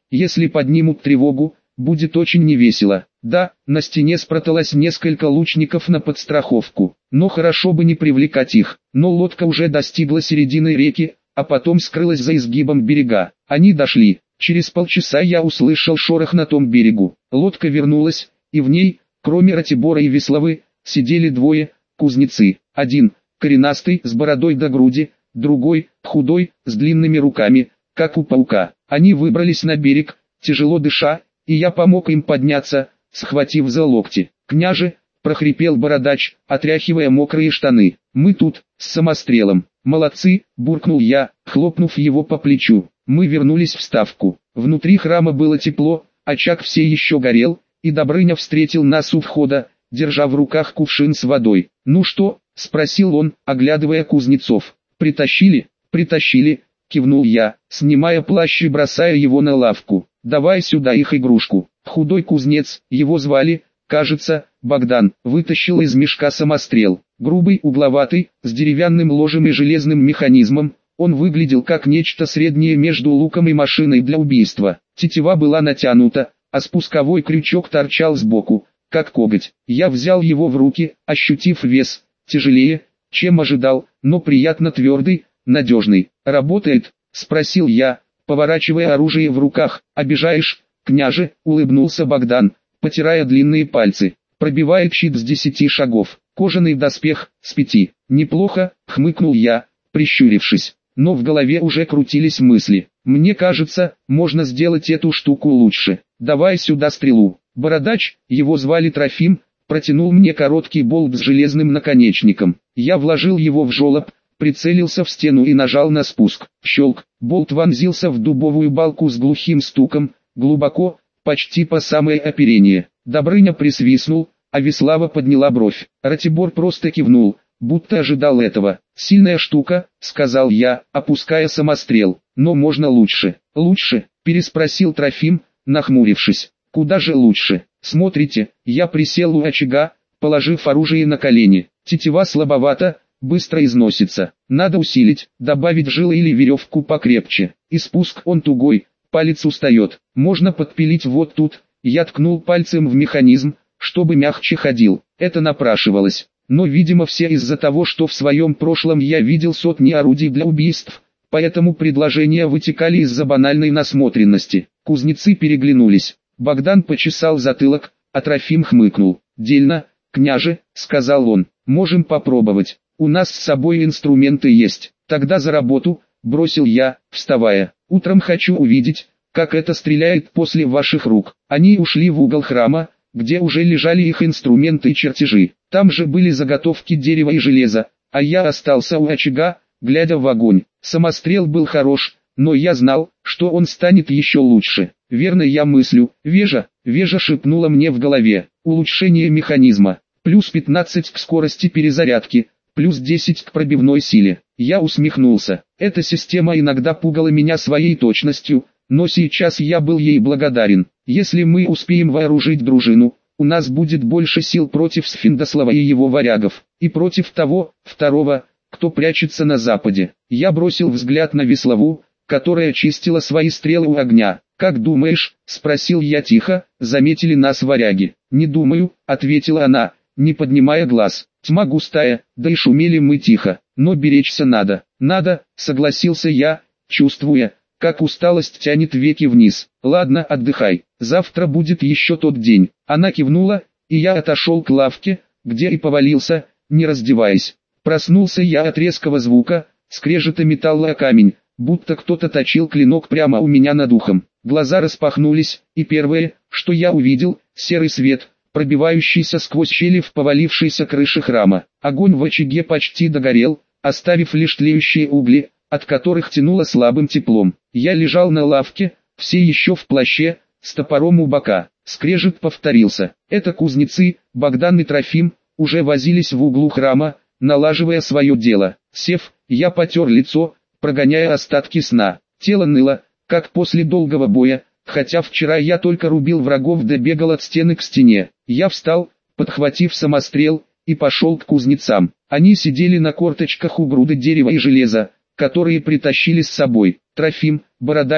если поднимут тревогу, будет очень невесело. Да, на стене спряталось несколько лучников на подстраховку, но хорошо бы не привлекать их. Но лодка уже достигла середины реки, а потом скрылась за изгибом берега. Они дошли. Через полчаса я услышал шорох на том берегу. Лодка вернулась, и в ней, кроме Ратибора и Весловы, сидели двое, кузнецы. Один, коренастый, с бородой до груди, другой, худой, с длинными руками, как у паука. Они выбрались на берег, тяжело дыша, и я помог им подняться, схватив за локти. «Княже!» — прохрипел бородач, отряхивая мокрые штаны. «Мы тут, с самострелом». «Молодцы!» — буркнул я, хлопнув его по плечу. Мы вернулись в ставку. Внутри храма было тепло, очаг все еще горел, и Добрыня встретил нас у входа, держа в руках кувшин с водой. «Ну что?» — спросил он, оглядывая кузнецов. «Притащили?» «Притащили», — кивнул я, снимая плащ и бросая его на лавку. «Давай сюда их игрушку». Худой кузнец, его звали, кажется, Богдан, вытащил из мешка самострел. Грубый, угловатый, с деревянным ложем и железным механизмом, он выглядел как нечто среднее между луком и машиной для убийства. Тетива была натянута, а спусковой крючок торчал сбоку, как коготь. Я взял его в руки, ощутив вес, тяжелее, чем ожидал, но приятно твердый, надежный. «Работает?» — спросил я, поворачивая оружие в руках. «Обижаешь, княже?» — улыбнулся Богдан, потирая длинные пальцы. «Пробивает щит с 10 шагов, кожаный доспех с 5. Неплохо», — хмыкнул я, прищурившись. Но в голове уже крутились мысли. «Мне кажется, можно сделать эту штуку лучше. Давай сюда стрелу». Бородач, его звали Трофим, протянул мне короткий болт с железным наконечником. Я вложил его в желоб, прицелился в стену и нажал на спуск. Щелк, болт вонзился в дубовую балку с глухим стуком, глубоко, почти по самое оперение. Добрыня присвистнул, а Веслава подняла бровь. Ратибор просто кивнул, будто ожидал этого. «Сильная штука», — сказал я, опуская самострел. «Но можно лучше». «Лучше?» — переспросил Трофим, нахмурившись. «Куда же лучше?» «Смотрите», я присел у очага, положив оружие на колени. Тетива слабовата, быстро износится. Надо усилить, добавить жилы или веревку покрепче. И спуск он тугой, палец устает. Можно подпилить вот тут. Я ткнул пальцем в механизм, чтобы мягче ходил. Это напрашивалось. Но видимо все из-за того, что в своем прошлом я видел сотни орудий для убийств, поэтому предложения вытекали из-за банальной насмотренности. Кузнецы переглянулись. Богдан почесал затылок, а Трофим хмыкнул. «Дельно, княже», — сказал он, — «можем попробовать. У нас с собой инструменты есть. Тогда за работу», — бросил я, вставая. «Утром хочу увидеть, как это стреляет после ваших рук». Они ушли в угол храма, где уже лежали их инструменты и чертежи. Там же были заготовки дерева и железа, а я остался у очага, глядя в огонь. Самострел был хорош, но я знал, что он станет еще лучше. «Верно я мыслю, Вежа», — Вежа шепнула мне в голове. «Улучшение механизма, плюс 15 к скорости перезарядки, плюс 10 к пробивной силе». Я усмехнулся. Эта система иногда пугала меня своей точностью, но сейчас я был ей благодарен. Если мы успеем вооружить дружину, у нас будет больше сил против Сфиндослава и его варягов, и против того, второго, кто прячется на западе. Я бросил взгляд на Веслову, которая чистила свои стрелы у огня. «Как думаешь?» — спросил я тихо, — «заметили нас варяги?» «Не думаю», — ответила она, не поднимая глаз. «Тьма густая, да и шумели мы тихо, но беречься надо». «Надо», — согласился я, чувствуя, как усталость тянет веки вниз. «Ладно, отдыхай, завтра будет еще тот день». Она кивнула, и я отошел к лавке, где и повалился, не раздеваясь. Проснулся я от резкого звука, скрежета металла о камень, будто кто-то точил клинок прямо у меня над ухом. Глаза распахнулись, и первое, что я увидел, серый свет, пробивающийся сквозь щели в повалившейся крыше храма. Огонь в очаге почти догорел, оставив лишь тлеющие угли, от которых тянуло слабым теплом. Я лежал на лавке, все еще в плаще, с топором у бока. Скрежет повторился. Это кузнецы, Богдан и Трофим, уже возились в углу храма, налаживая свое дело. Сев, я потер лицо, прогоняя остатки сна. Тело ныло, как после долгого боя, хотя вчера я только рубил врагов да бегал от стены к стене. Я встал, подхватив самострел, и пошел к кузнецам. Они сидели на корточках у груды дерева и железа, которые притащили с собой. Трофим, Бородач,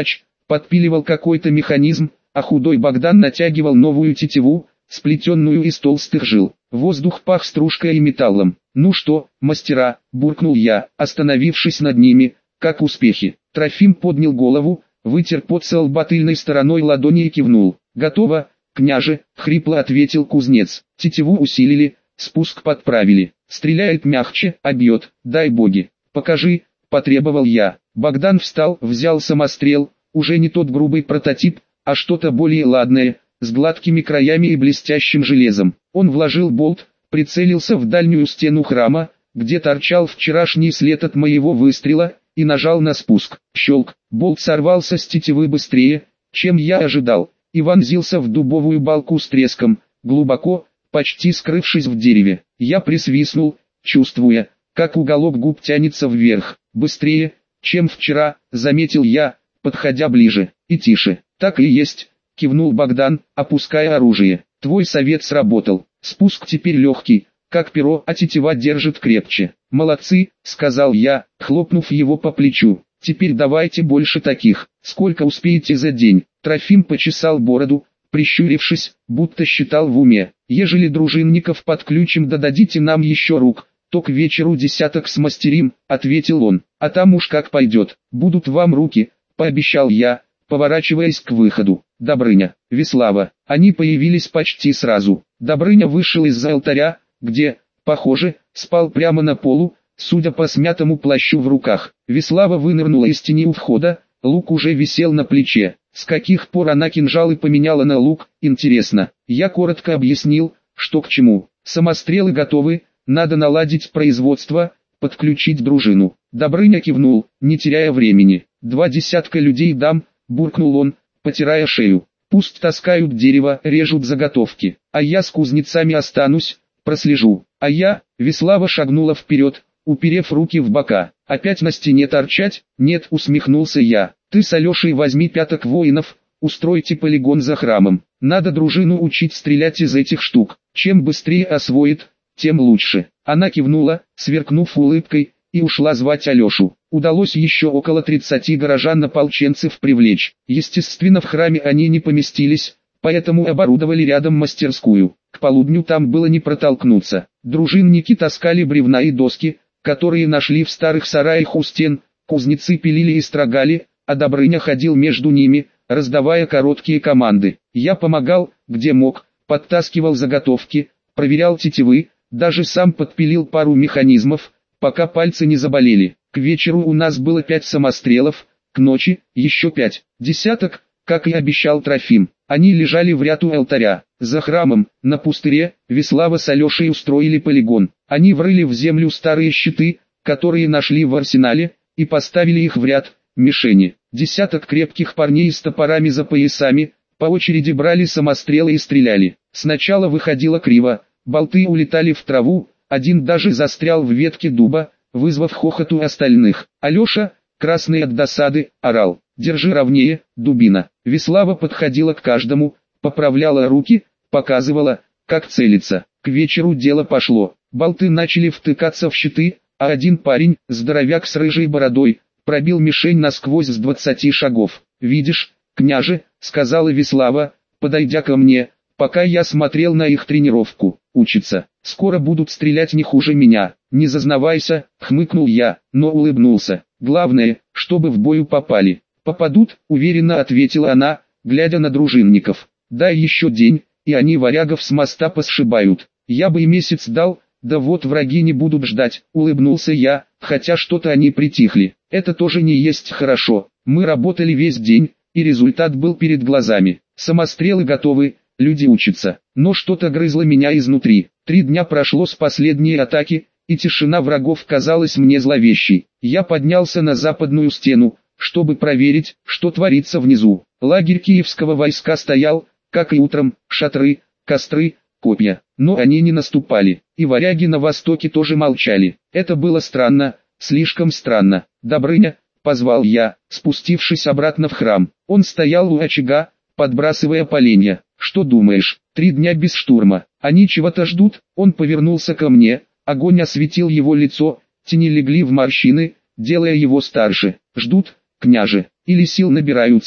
подпиливал какой-то механизм, а худой Богдан натягивал новую тетиву, сплетенную из толстых жил. Воздух пах стружкой и металлом. «Ну что, мастера», – буркнул я, остановившись над ними, – «как успехи?» Трофим поднял голову, вытер пот со лба тыльной стороной ладони и кивнул. «Готово, княже», – хрипло ответил кузнец. «Тетиву усилили, спуск подправили. Стреляет мягче, а бьет, дай боги. Покажи», – потребовал я. Богдан встал, взял самострел, уже не тот грубый прототип, а что-то более ладное, с гладкими краями и блестящим железом. Он вложил болт, прицелился в дальнюю стену храма, где торчал вчерашний след от моего выстрела, и нажал на спуск. Щелк, болт сорвался с тетивы быстрее, чем я ожидал, и вонзился в дубовую балку с треском, глубоко, почти скрывшись в дереве. Я присвистнул, чувствуя, как уголок губ тянется вверх. «Быстрее, чем вчера», — заметил я, подходя ближе. «И тише». «Так и есть», — кивнул Богдан, опуская оружие. «Твой совет сработал. Спуск теперь легкий, как перо, а тетива держит крепче». «Молодцы», — сказал я, хлопнув его по плечу. «Теперь давайте больше таких. Сколько успеете за день?» Трофим почесал бороду, прищурившись, будто считал в уме. «Ежели дружинников подключим да дадите нам еще рук, то к вечеру десяток смастерим», — ответил он. «А там уж как пойдет. Будут вам руки», — пообещал я, поворачиваясь к выходу. Добрыня, Веслава. Они появились почти сразу. Добрыня вышел из-за алтаря, где, похоже, спал прямо на полу, судя по смятому плащу в руках. Веслава вынырнула из тени у входа, лук уже висел на плече. С каких пор она кинжалы поменяла на лук, интересно. Я коротко объяснил, что к чему. Самострелы готовы, надо наладить производство, подключить дружину. Добрыня кивнул, не теряя времени. 2 десятка людей дам, буркнул он, потирая шею. Пусть таскают дерево, режут заготовки, а я с кузнецами останусь, прослежу. А я, Веслава шагнула вперед, уперев руки в бока. Опять на стене торчать? Нет, усмехнулся я. Ты с Алешей возьми 5 воинов, устройте полигон за храмом. Надо дружину учить стрелять из этих штук. Чем быстрее освоит, тем лучше. Она кивнула, сверкнув улыбкой, и ушла звать Алешу. Удалось еще около 30 горожан-ополченцев привлечь. Естественно, в храме они не поместились, поэтому оборудовали рядом мастерскую. К полудню там было не протолкнуться. Дружинники таскали бревна и доски, которые нашли в старых сараях у стен, кузнецы пилили и строгали, а Добрыня ходил между ними, раздавая короткие команды. Я помогал, где мог, подтаскивал заготовки, проверял тетивы, даже сам подпилил пару механизмов, пока пальцы не заболели. К вечеру у нас было 5 самострелов, к ночи еще 5 десяток, как и обещал Трофим. Они лежали в ряд у алтаря. За храмом, на пустыре, Веслава с Алешей устроили полигон. Они врыли в землю старые щиты, которые нашли в арсенале, и поставили их в ряд, мишени. Десяток крепких парней с топорами за поясами, по очереди брали самострелы и стреляли. Сначала выходило криво, болты улетали в траву, один даже застрял в ветке дуба, вызвав хохот у остальных. Алеша, красный от досады, орал: «Держи ровнее, дубина». Веслава подходила к каждому, поправляла руки, показывала, как целиться. К вечеру дело пошло. Болты начали втыкаться в щиты, а один парень, здоровяк с рыжей бородой, пробил мишень насквозь с 20 шагов. «Видишь, княже», — сказала Веслава, подойдя ко мне, пока я смотрел на их тренировку. «Учатся. Скоро будут стрелять не хуже меня». «Не зазнавайся», — хмыкнул я, но улыбнулся. «Главное, чтобы в бою попали». «Попадут», — уверенно ответила она, глядя на дружинников. «Дай еще день, и они варягов с моста посшибают. Я бы и месяц дал, да вот враги не будут ждать», — улыбнулся я, хотя что-то они притихли. «Это тоже не есть хорошо. Мы работали весь день, и результат был перед глазами. Самострелы готовы, люди учатся. Но что-то грызло меня изнутри. 3 дня прошло с последней атаки, и тишина врагов казалась мне зловещей. Я поднялся на западную стену, чтобы проверить, что творится внизу. Лагерь киевского войска стоял, как и утром, шатры, костры, копья. Но они не наступали, и варяги на востоке тоже молчали. Это было странно, слишком странно. «Добрыня», — позвал я, спустившись обратно в храм. Он стоял у очага, подбрасывая поленья. «Что думаешь, 3 дня без штурма, они чего-то ждут?» Он повернулся ко мне, огонь осветил его лицо, тени легли в морщины, делая его старше. «Ждут, княже, или сил набираются,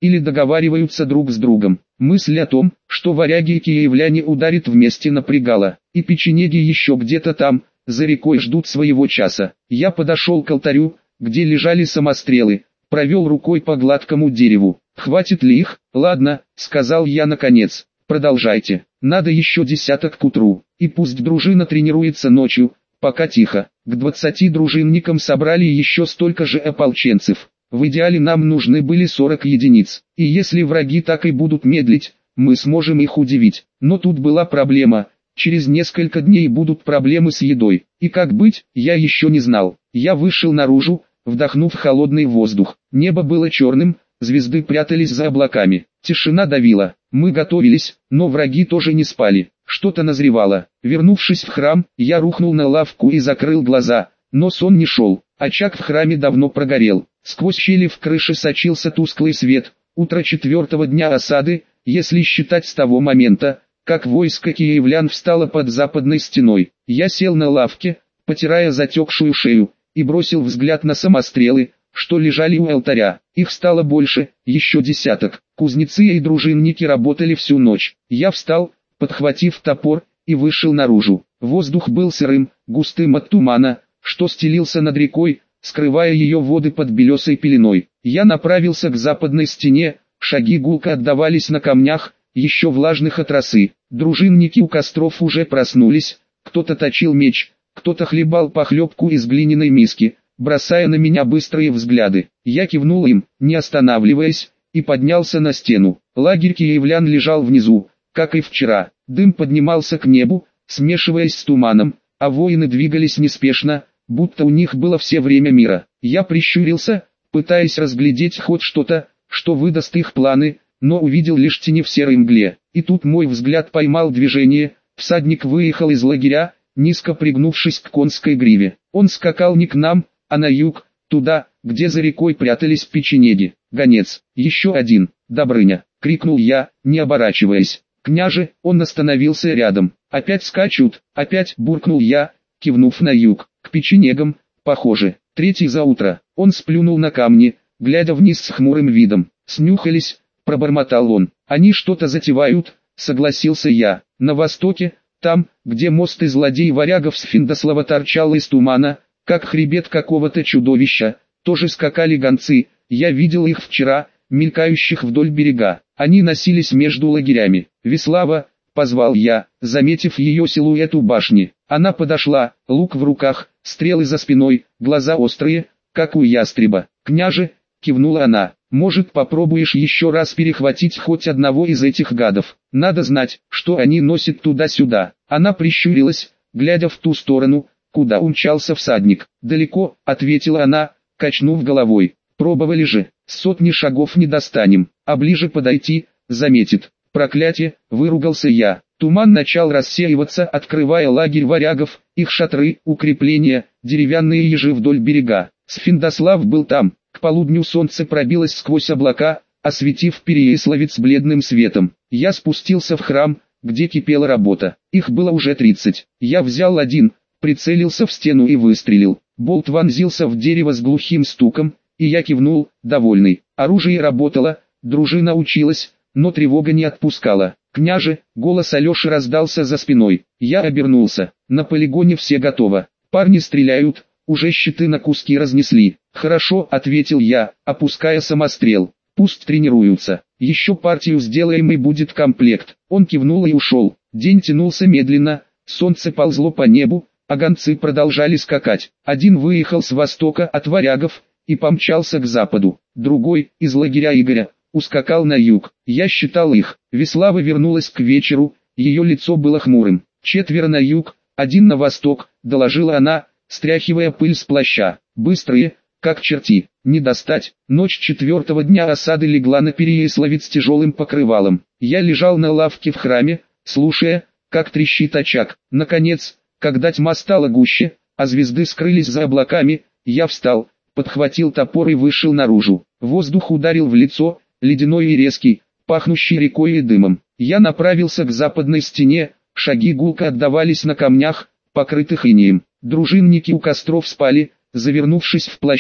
или договариваются друг с другом. Мысль о том, что варяги и киевляне ударят вместе, напрягала, и печенеги еще где-то там, за рекой, ждут своего часа. Я подошел к алтарю, где лежали самострелы, провел рукой по гладкому дереву. «Хватит ли их?» «Ладно», — сказал я наконец, — «продолжайте. Надо еще десяток к утру, и пусть дружина тренируется ночью, пока тихо». К 20 дружинникам собрали еще столько же ополченцев. В идеале нам нужны были 40 единиц, и если враги так и будут медлить, мы сможем их удивить. Но тут была проблема. Через несколько дней будут проблемы с едой, и как быть, я еще не знал. Я вышел наружу, вдохнув холодный воздух. Небо было черным, звезды прятались за облаками. Тишина давила. Мы готовились, но враги тоже не спали. Что-то назревало. Вернувшись в храм, я рухнул на лавку и закрыл глаза, но сон не шел. Очаг в храме давно прогорел. Сквозь щели в крыше сочился тусклый свет. Утро 4-го дня осады, если считать с того момента, как войско киевлян встало под западной стеной. Я сел на лавке, потирая затекшую шею, и бросил взгляд на самострелы, что лежали у алтаря. Их стало больше, еще десяток. Кузнецы и дружинники работали всю ночь. Я встал, подхватив топор, и вышел наружу. Воздух был сырым, густым от тумана, что стелился над рекой, скрывая ее воды под белесой пеленой. Я направился к западной стене, шаги гулко отдавались на камнях, еще влажных от росы. Дружинники у костров уже проснулись, кто-то точил меч, кто-то хлебал похлебку из глиняной миски, бросая на меня быстрые взгляды. Я кивнул им, не останавливаясь, и поднялся на стену. Лагерь киевлян лежал внизу, как и вчера. Дым поднимался к небу, смешиваясь с туманом, а воины двигались неспешно, будто у них было все время мира. Я прищурился, пытаясь разглядеть хоть что-то, что выдаст их планы, но увидел лишь тени в серой мгле. И тут мой взгляд поймал движение. Всадник выехал из лагеря, низко пригнувшись к конской гриве. Он скакал не к нам, а на юг, туда, где за рекой прятались печенеги. «Гонец, еще один, Добрыня!» — крикнул я, не оборачиваясь. «Княже!» — он остановился рядом. «Опять скачут!» — опять буркнул я, кивнув на юг. «К печенегам, похоже. Третий за утро». Он сплюнул на камни, глядя вниз с хмурым видом. «Снюхались!» — пробормотал он. «Они что-то затевают», — согласился я. «На востоке, там, где мост из злодей-варягов Сфиндослава торчал из тумана, как хребет какого-то чудовища, тоже скакали гонцы. Я видел их вчера, мелькающих вдоль берега. Они носились между лагерями. «Веслава!» — позвал я, заметив ее силуэт у башни. Она подошла, лук в руках, стрелы за спиной, глаза острые, как у ястреба. «Княже!» — кивнула она. «Может, попробуешь еще раз перехватить хоть одного из этих гадов? Надо знать, что они носят туда-сюда». Она прищурилась, глядя в ту сторону, куда умчался всадник. «Далеко», — ответила она, качнув головой. «Пробовали же, с сотни шагов не достанем, а ближе подойти, заметит». «Проклятие!» — выругался я. Туман начал рассеиваться, открывая лагерь варягов, их шатры, укрепления, деревянные ежи вдоль берега. Сфиндослав был там. К полудню солнце пробилось сквозь облака, осветив Переяславец бледным светом. Я спустился в храм, где кипела работа. Их было уже 30. Я взял один, прицелился в стену и выстрелил. Болт вонзился в дерево с глухим стуком, и я кивнул, довольный. Оружие работало, дружина училась, но тревога не отпускала. «Княже!» — голос Алеши раздался за спиной. Я обернулся. На полигоне все готово. Парни стреляют, уже щиты на куски разнесли. «Хорошо», — ответил я, опуская самострел. «Пусть тренируются. Еще партию сделаем и будет комплект». Он кивнул и ушел. День тянулся медленно, солнце ползло по небу, а гонцы продолжали скакать. Один выехал с востока от варягов и помчался к западу. Другой, из лагеря Игоря, ускакал на юг. Я считал их. Веслава вернулась к вечеру, ее лицо было хмурым. 4 на юг, 1 на восток, доложила она, стряхивая пыль с плаща. Быстрые, как черти, не достать. Ночь 4-го дня осады легла на Переяславец тяжелым покрывалом. Я лежал на лавке в храме, слушая, как трещит очаг. Наконец, когда тьма стала гуще, а звезды скрылись за облаками, я встал, подхватил топор и вышел наружу. Воздух ударил в лицо, ледяной и резкий, пахнущий рекой и дымом. Я направился к западной стене, шаги гулко отдавались на камнях, покрытых инеем. Дружинники у костров спали, завернувшись в плащи,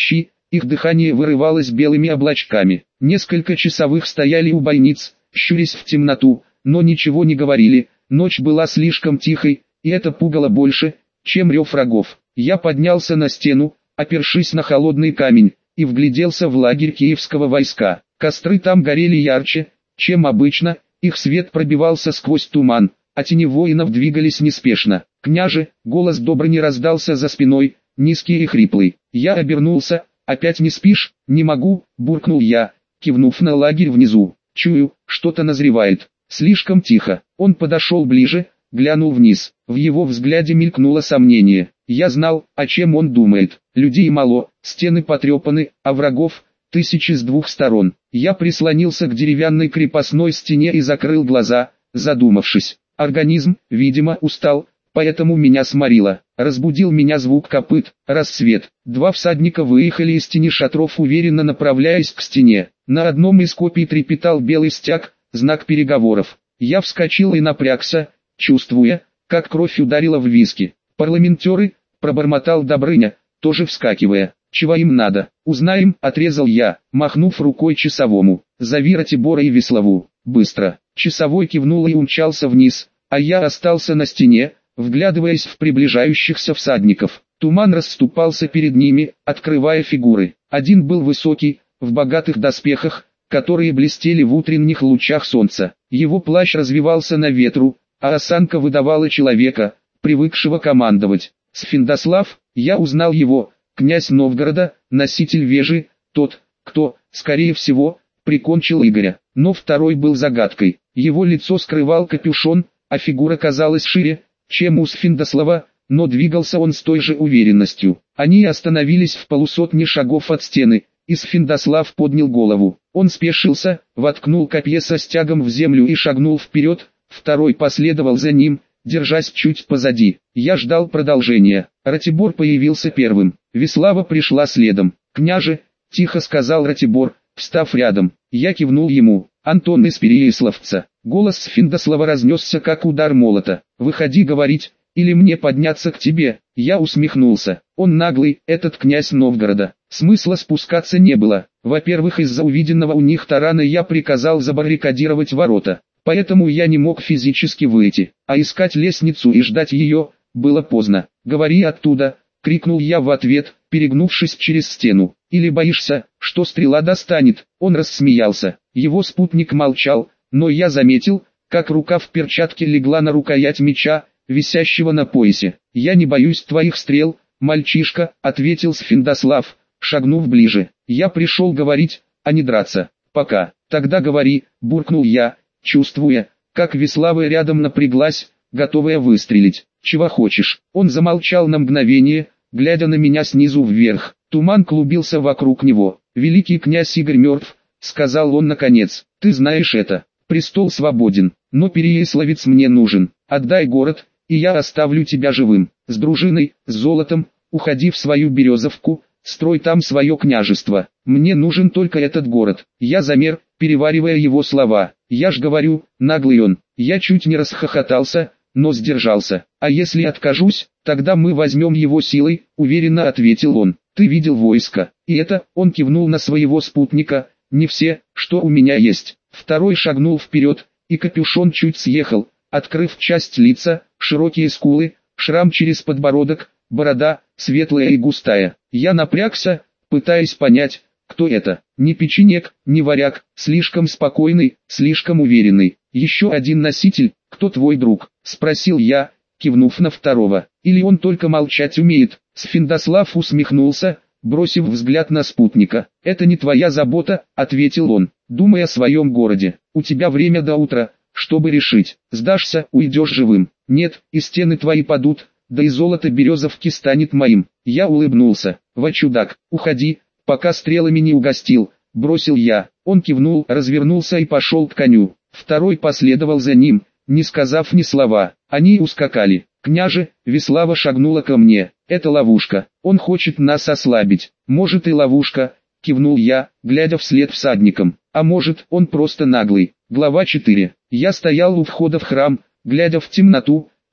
их дыхание вырывалось белыми облачками. Несколько часовых стояли у бойниц, щурясь в темноту, но ничего не говорили. Ночь была слишком тихой, и это пугало больше, чем рев врагов. Я поднялся на стену, опершись на холодный камень, и вгляделся в лагерь киевского войска. Костры там горели ярче, чем обычно, их свет пробивался сквозь туман, а тени воинов двигались неспешно. «Княже!» — голос Добрыни раздался за спиной, низкий и хриплый. Я обернулся. «Опять не спишь?» «Не могу», — буркнул я, кивнув на лагерь внизу. «Чую, что-то назревает». Слишком тихо. Он подошел ближе, глянул вниз. В его взгляде мелькнуло сомнение. Я знал, о чем он думает. Людей мало, стены потрепаны, а врагов тысячи с двух сторон. Я прислонился к деревянной крепостной стене и закрыл глаза, задумавшись. Организм, видимо, устал, поэтому меня сморило. Разбудил меня звук копыт, рассвет. Два всадника выехали из тени шатров, уверенно направляясь к стене. На одном из копий трепетал белый стяг, знак переговоров. Я вскочил и напрягся, чувствуя, как кровь ударила в виски. «Парламентеры», — пробормотал Добрыня, тоже вскакивая. «Чего им надо?» «Узнаем», — отрезал я, махнув рукой часовому. «Зови Ратибора и Веслову. Быстро». Часовой кивнул и умчался вниз, а я остался на стене, вглядываясь в приближающихся всадников. Туман расступался перед ними, открывая фигуры. Один был высокий, в богатых доспехах, которые блестели в утренних лучах солнца. Его плащ развивался на ветру, а осанка выдавала человека, привыкшего командовать. Сфиндослав, я узнал его, князь Новгорода, носитель вежи, тот, кто, скорее всего, прикончил Игоря. Но второй был загадкой. Его лицо скрывал капюшон, а фигура казалась шире, чем у Сфиндослава, но двигался он с той же уверенностью. Они остановились в полусотне шагов от стены, и Сфиндослав поднял голову. Он спешился, воткнул копье со стягом в землю и шагнул вперед, второй последовал за ним, держась чуть позади. Я ждал продолжения. Ратибор появился первым, Веслава пришла следом. «Княже», — тихо сказал Ратибор, встав рядом. Я кивнул ему. «Антон из Переяславца». Голос Сфиндослава разнесся как удар молота. «Выходи говорить, или мне подняться к тебе?» Я усмехнулся. Он наглый, этот князь Новгорода. Смысла спускаться не было. Во-первых, из-за увиденного у них тарана я приказал забаррикадировать ворота. Поэтому я не мог физически выйти. А искать лестницу и ждать ее, было поздно. «Говори оттуда», — крикнул я в ответ, перегнувшись через стену. «Или боишься, что стрела достанет?» Он рассмеялся. Его спутник молчал, но я заметил, как рука в перчатке легла на рукоять меча, висящего на поясе. «Я не боюсь твоих стрел, мальчишка», — ответил Сфиндослав, шагнув ближе. «Я пришел говорить, а не драться. Пока». «Тогда говори», — буркнул я, чувствуя, как Веслава рядом напряглась, готовая выстрелить. «Чего хочешь?» Он замолчал на мгновение, глядя на меня снизу вверх. Туман клубился вокруг него. «Великий князь Игорь мертв», — сказал он наконец. «Ты знаешь это. Престол свободен, но Переяславец мне нужен. Отдай город, и я оставлю тебя живым. С дружиной, с золотом, уходи в свою Березовку, строй там свое княжество. Мне нужен только этот город». Я замер, переваривая его слова. «Я ж говорю, наглый он». Я чуть не расхохотался, но сдержался. «А если откажусь, тогда мы возьмем его силой», — уверенно ответил он. «Ты видел войско, и это», — он кивнул на своего спутника, — «не все, что у меня есть». Второй шагнул вперед, и капюшон чуть съехал, открыв часть лица, широкие скулы, шрам через подбородок, борода, светлая и густая. Я напрягся, пытаясь понять, кто это. Не печенек, не варяг, слишком спокойный, слишком уверенный. «Еще один носитель, кто твой друг?» — спросил я, кивнув на второго. «Или он только молчать умеет?» Сфиндослав усмехнулся, бросив взгляд на спутника. «Это не твоя забота», — ответил он. «Думай о своем городе. У тебя время до утра, чтобы решить. Сдашься, уйдешь живым. Нет, и стены твои падут, да и золото Березовки станет моим». Я улыбнулся. «Во чудак, уходи, пока стрелами не угостил», — бросил я. Он кивнул, развернулся и пошел к коню. Второй последовал за ним, не сказав ни слова. Они ускакали. «Княже», — Веслава шагнула ко мне. «Это ловушка. Он хочет нас ослабить». «Может и ловушка», — кивнул я, глядя вслед всадникам. «А может, он просто наглый». Глава 4. Я стоял у входа в храм, глядя в темноту,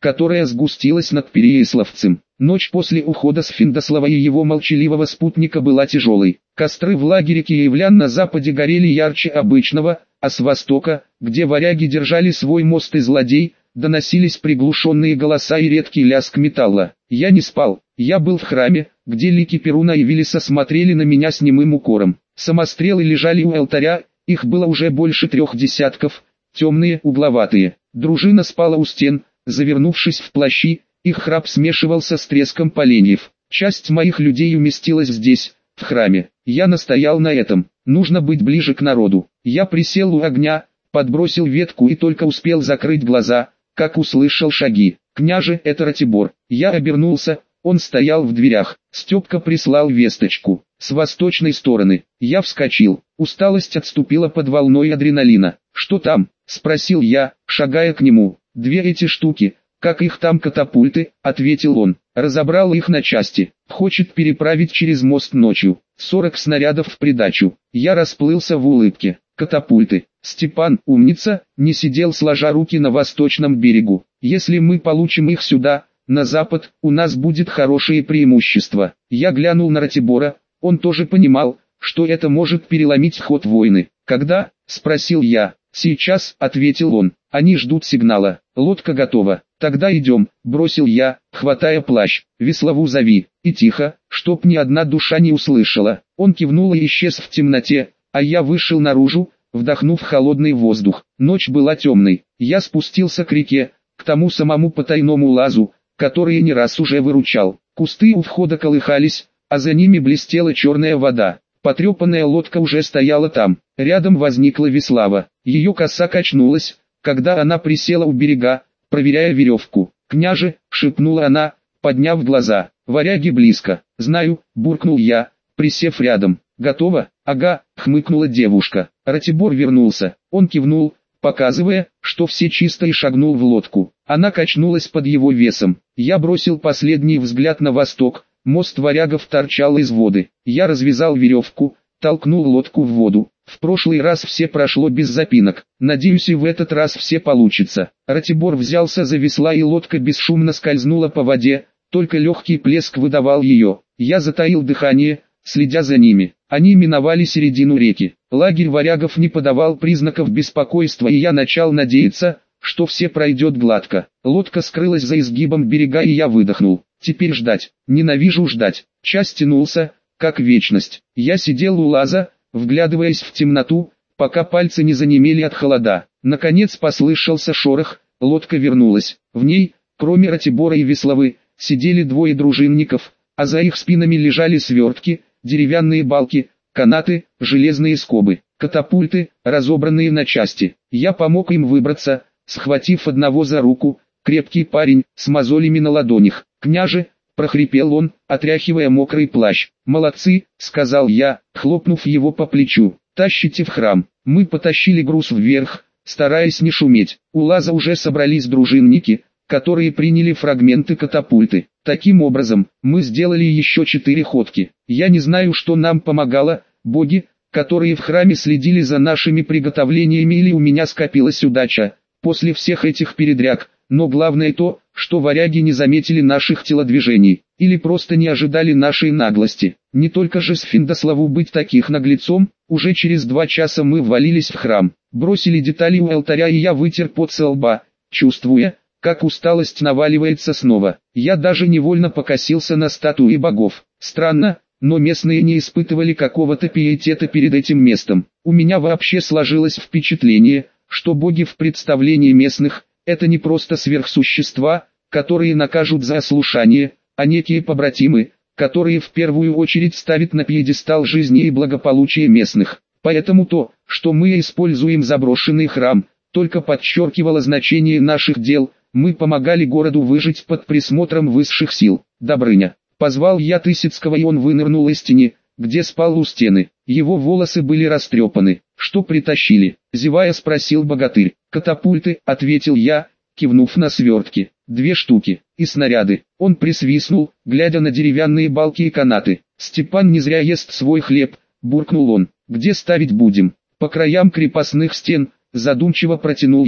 которая сгустилась над Переяславцем. Ночь после ухода Сфиндослава и его молчаливого спутника была тяжелой. Костры в лагере киевлян на западе горели ярче обычного, а с востока, где варяги держали свой мост и злодей, доносились приглушенные голоса и редкий лязг металла. Я не спал, я был в храме, где лики Перуна и Виллиса смотрели на меня с немым укором. Самострелы лежали у алтаря, их было уже больше 3 десятков, темные, угловатые. Дружина спала у стен, завернувшись в плащи, их храп смешивался с треском поленьев. Часть моих людей уместилась здесь, в храме. Я настоял на этом, нужно быть ближе к народу. Я присел у огня, подбросил ветку и только успел закрыть глаза, как услышал шаги. «Княже, это Ратибор». Я обернулся, он стоял в дверях. Степка прислал весточку. С восточной стороны. Я вскочил. Усталость отступила под волной адреналина. «Что там?» — спросил я, шагая к нему. «2 эти штуки, как их там катапульты», — ответил он. «Разобрал их на части. Хочет переправить через мост ночью. 40 снарядов в придачу». Я расплылся в улыбке. «Катапульты». Степан, умница, не сидел сложа руки на восточном берегу. «Если мы получим их сюда, на запад, у нас будет хорошее преимущество». Я глянул на Ратибора, он тоже понимал, что это может переломить ход войны. «Когда?» — спросил я. «Сейчас», — ответил он. «Они ждут сигнала. Лодка готова». «Тогда идем», — бросил я, хватая плащ. «Веслову зови». И тихо, чтоб ни одна душа не услышала. Он кивнул и исчез в темноте, а я вышел наружу, вдохнув холодный воздух. Ночь была темной. Я спустился к реке, к тому самому потайному лазу, который не раз уже выручал. Кусты у входа колыхались, а за ними блестела черная вода. Потрепанная лодка уже стояла там. Рядом возникла Веслава. Ее коса качнулась, когда она присела у берега, проверяя веревку. «Княже», — шепнула она, подняв глаза. «Варяги близко». «Знаю», — буркнул я, присев рядом. «Готово?» «Ага», — хмыкнула девушка. Ратибор вернулся. Он кивнул, показывая, что все чисто, и шагнул в лодку. Она качнулась под его весом. Я бросил последний взгляд на восток. Мост варягов торчал из воды. Я развязал веревку, толкнул лодку в воду. В прошлый раз все прошло без запинок. Надеюсь, и в этот раз все получится. Ратибор взялся за весла, и лодка бесшумно скользнула по воде, только легкий плеск выдавал ее. Я затаил дыхание, следя за ними. Они миновали середину реки. Лагерь варягов не подавал признаков беспокойства, и я начал надеяться, что все пройдет гладко. Лодка скрылась за изгибом берега, и я выдохнул. Теперь ждать. Ненавижу ждать. Час тянулся, как вечность. Я сидел у лаза, вглядываясь в темноту, пока пальцы не занемели от холода. Наконец послышался шорох, лодка вернулась. В ней, кроме Ратибора и Весловы, сидели 2 дружинников, а за их спинами лежали свертки, деревянные балки, канаты, железные скобы, катапульты, разобранные на части. Я помог им выбраться, схватив одного за руку, крепкий парень, с мозолями на ладонях. «Княже», — прохрипел он, отряхивая мокрый плащ. «Молодцы», — сказал я, хлопнув его по плечу. «Тащите в храм». Мы потащили груз вверх, стараясь не шуметь. У лаза уже собрались дружинники, которые приняли фрагменты катапульты. Таким образом, мы сделали еще 4 ходки. Я не знаю, что нам помогало, боги, которые в храме следили за нашими приготовлениями, или у меня скопилась удача. После всех этих передряг, но главное то, что варяги не заметили наших телодвижений, или просто не ожидали нашей наглости. Не только же Сфиндославу быть таких наглецом. Уже через 2 часа мы ввалились в храм, бросили детали у алтаря, и я вытер пот со лба, чувствуя, как усталость наваливается снова. Я даже невольно покосился на статуи богов. Странно, но местные не испытывали какого-то пиетета перед этим местом. У меня вообще сложилось впечатление, что боги в представлении местных – это не просто сверхсущества, которые накажут за ослушание, а некие побратимы, которые в первую очередь ставят на пьедестал жизни и благополучия местных. Поэтому то, что мы используем заброшенный храм, только подчеркивало значение наших дел. Мы помогали городу выжить под присмотром высших сил. «Добрыня», — позвал я Тысяцкого, и он вынырнул из тени, где спал у стены. Его волосы были растрепаны. «Что притащили?» — зевая спросил богатырь. «Катапульты», — ответил я, кивнув на свертки. 2 штуки. И снаряды. Он присвистнул, глядя на деревянные балки и канаты. «Степан не зря ест свой хлеб», — буркнул он. «Где ставить будем?» «По краям крепостных стен», — задумчиво протянул я.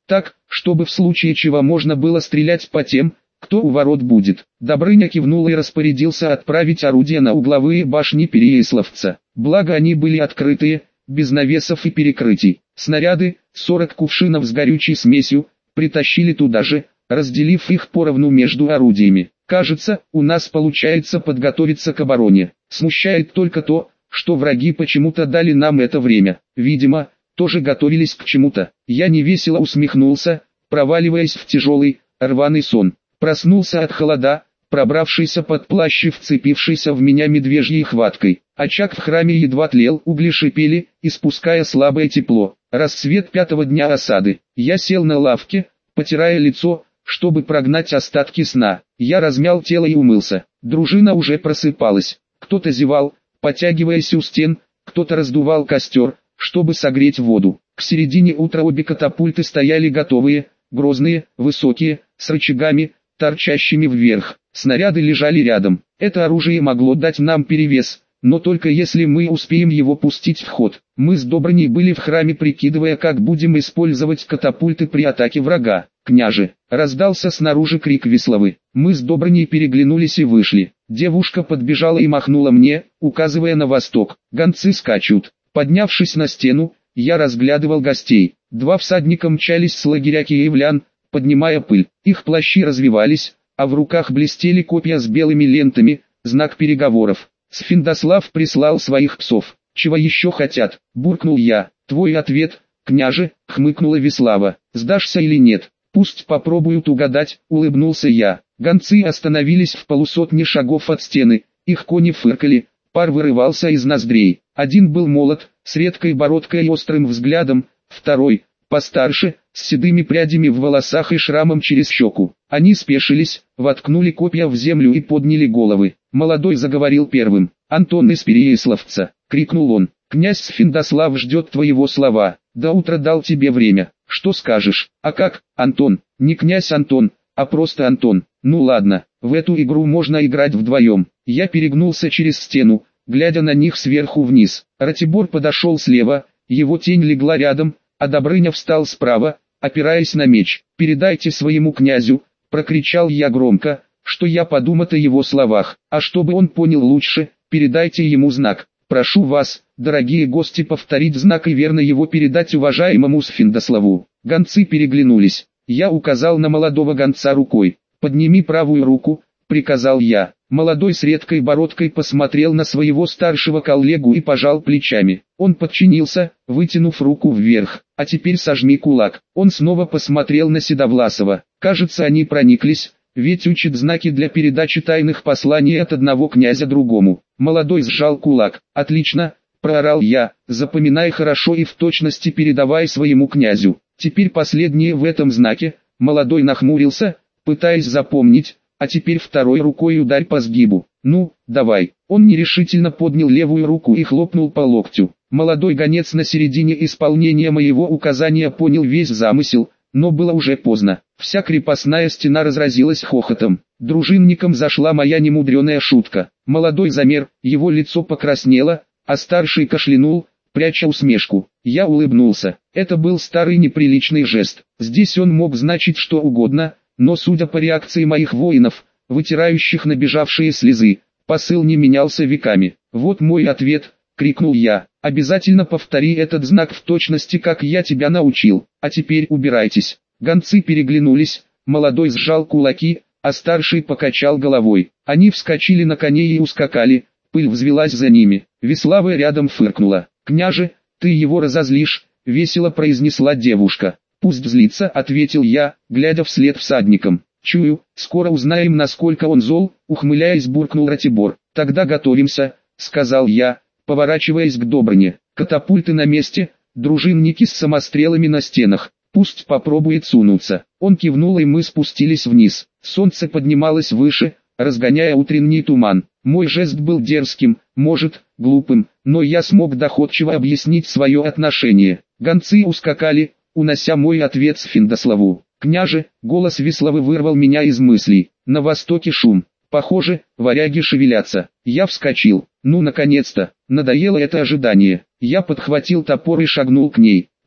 так, чтобы в случае чего можно было стрелять по тем, кто у ворот будет. Добрыня кивнул и распорядился отправить орудия на угловые башни Переяславца. Благо они были открытые, без навесов и перекрытий. Снаряды, 40 кувшинов с горючей смесью, притащили туда же, разделив их поровну между орудиями. Кажется, у нас получается подготовиться к обороне. Смущает только то, что враги почему-то дали нам это время. Видимо, тоже готовились к чему-то. Я невесело усмехнулся, проваливаясь в тяжелый, рваный сон. Проснулся от холода, пробравшийся под плащ и вцепившийся в меня медвежьей хваткой. Очаг в храме едва тлел, угли шипели, испуская слабое тепло. Рассвет 5-го дня осады. Я сел на лавке, потирая лицо, чтобы прогнать остатки сна. Я размял тело и умылся. Дружина уже просыпалась. Кто-то зевал, потягиваясь у стен, кто-то раздувал костер, чтобы согреть воду. К середине утра обе катапульты стояли готовые, грозные, высокие, с рычагами, торчащими вверх. Снаряды лежали рядом. Это оружие могло дать нам перевес, но только если мы успеем его пустить в ход. Мы с Добрыней были в храме, прикидывая, как будем использовать катапульты при атаке врага. «Княже!» — раздался снаружи крик Весловы. Мы с Добрыней переглянулись и вышли. Девушка подбежала и махнула мне, указывая на восток. «Гонцы скачут». Поднявшись на стену, я разглядывал гостей. 2 всадника мчались с лагеря киевлян, поднимая пыль. Их плащи развивались, а в руках блестели копья с белыми лентами, знак переговоров. Сфиндослав прислал своих псов. «Чего еще хотят?» — буркнул я. «Твой ответ, княже», — хмыкнула Веслава. «Сдашься или нет?» «Пусть попробуют угадать», — улыбнулся я. Гонцы остановились в полусотни шагов от стены, их кони фыркали, пар вырывался из ноздрей. Один был молод, с редкой бородкой и острым взглядом, второй, постарше, с седыми прядями в волосах и шрамом через щеку. Они спешились, воткнули копья в землю и подняли головы. Молодой заговорил первым. «Антон из Переяславца», — крикнул он. «Князь Сфиндослав ждет твоего слова. До утра дал тебе время. Что скажешь?» «А как, Антон?» «Не князь Антон, а просто Антон». «Ну ладно, в эту игру можно играть вдвоем». Я перегнулся через стену, глядя на них сверху вниз. Ратибор подошел слева, его тень легла рядом, а Добрыня встал справа, опираясь на меч. «Передайте своему князю», — прокричал я громко, — «что я подумал о его словах, а чтобы он понял лучше, передайте ему знак. Прошу вас, дорогие гости, повторить знак и верно его передать уважаемому Сфиндославу». Гонцы переглянулись. Я указал на молодого гонца рукой. «Подними правую руку», — приказал я. Молодой с редкой бородкой посмотрел на своего старшего коллегу и пожал плечами. Он подчинился, вытянув руку вверх. «А теперь сожми кулак». Он снова посмотрел на Седовласова. Кажется, они прониклись, ведь учат знаки для передачи тайных посланий от одного князя другому. Молодой сжал кулак. «Отлично», — проорал я, — «запоминай хорошо и в точности передавай своему князю». Теперь последнее в этом знаке. Молодой нахмурился, пытаясь запомнить. «А теперь второй рукой ударь по сгибу». «Ну, давай». Он нерешительно поднял левую руку и хлопнул по локтю. Молодой гонец на середине исполнения моего указания понял весь замысел, но было уже поздно. Вся крепостная стена разразилась хохотом. Дружинникам зашла моя немудреная шутка. Молодой замер, его лицо покраснело, а старший кашлянул, пряча усмешку. Я улыбнулся. Это был старый неприличный жест. Здесь он мог значить что угодно, но судя по реакции моих воинов, вытирающих набежавшие слезы, посыл не менялся веками. «Вот мой ответ», — крикнул я. «Обязательно повтори этот знак в точности, как я тебя научил. А теперь убирайтесь». Гонцы переглянулись, молодой сжал кулаки, а старший покачал головой. Они вскочили на коней и ускакали, пыль взвелась за ними. Веслава рядом фыркнула. «Княже, ты его разозлишь», — весело произнесла девушка. «Пусть злится», — ответил я, глядя вслед всадникам. «Чую, скоро узнаем, насколько он зол», — ухмыляясь буркнул Ратибор. «Тогда готовимся», — сказал я, поворачиваясь к Добрыне. «Катапульты на месте, дружинники с самострелами на стенах. Пусть попробует сунуться». Он кивнул, и мы спустились вниз. Солнце поднималось выше, разгоняя утренний туман. Мой жест был дерзким, может, глупым, но я смог доходчиво объяснить свое отношение. Гонцы ускакали, унося мой ответ Сфиндославу. «Княже», — голос Весловы вырвал меня из мыслей. На востоке шум. Похоже, варяги шевелятся. Я вскочил. Ну, наконец-то. Надоело это ожидание. Я подхватил топор и шагнул к ней.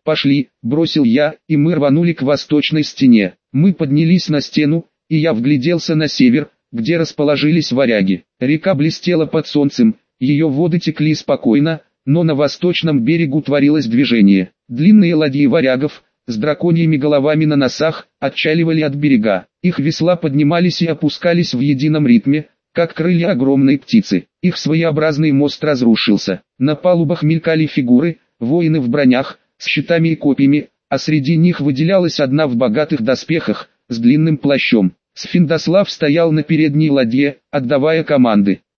«Пошли», — бросил я, и мы рванули к восточной стене. Мы поднялись на стену, и я вгляделся на север, где расположились варяги. Река блестела под солнцем, ее воды текли спокойно, но на восточном берегу творилось движение. Длинные ладьи варягов, с драконьими головами на носах, отчаливали от берега. Их весла поднимались и опускались в едином ритме, как крылья огромной птицы. Их своеобразный мост разрушился. На палубах мелькали фигуры, воины в бронях, с щитами и копьями, а среди них выделялась одна в богатых доспехах, с длинным плащом. Сфиндослав стоял на передней ладье, отдавая команды.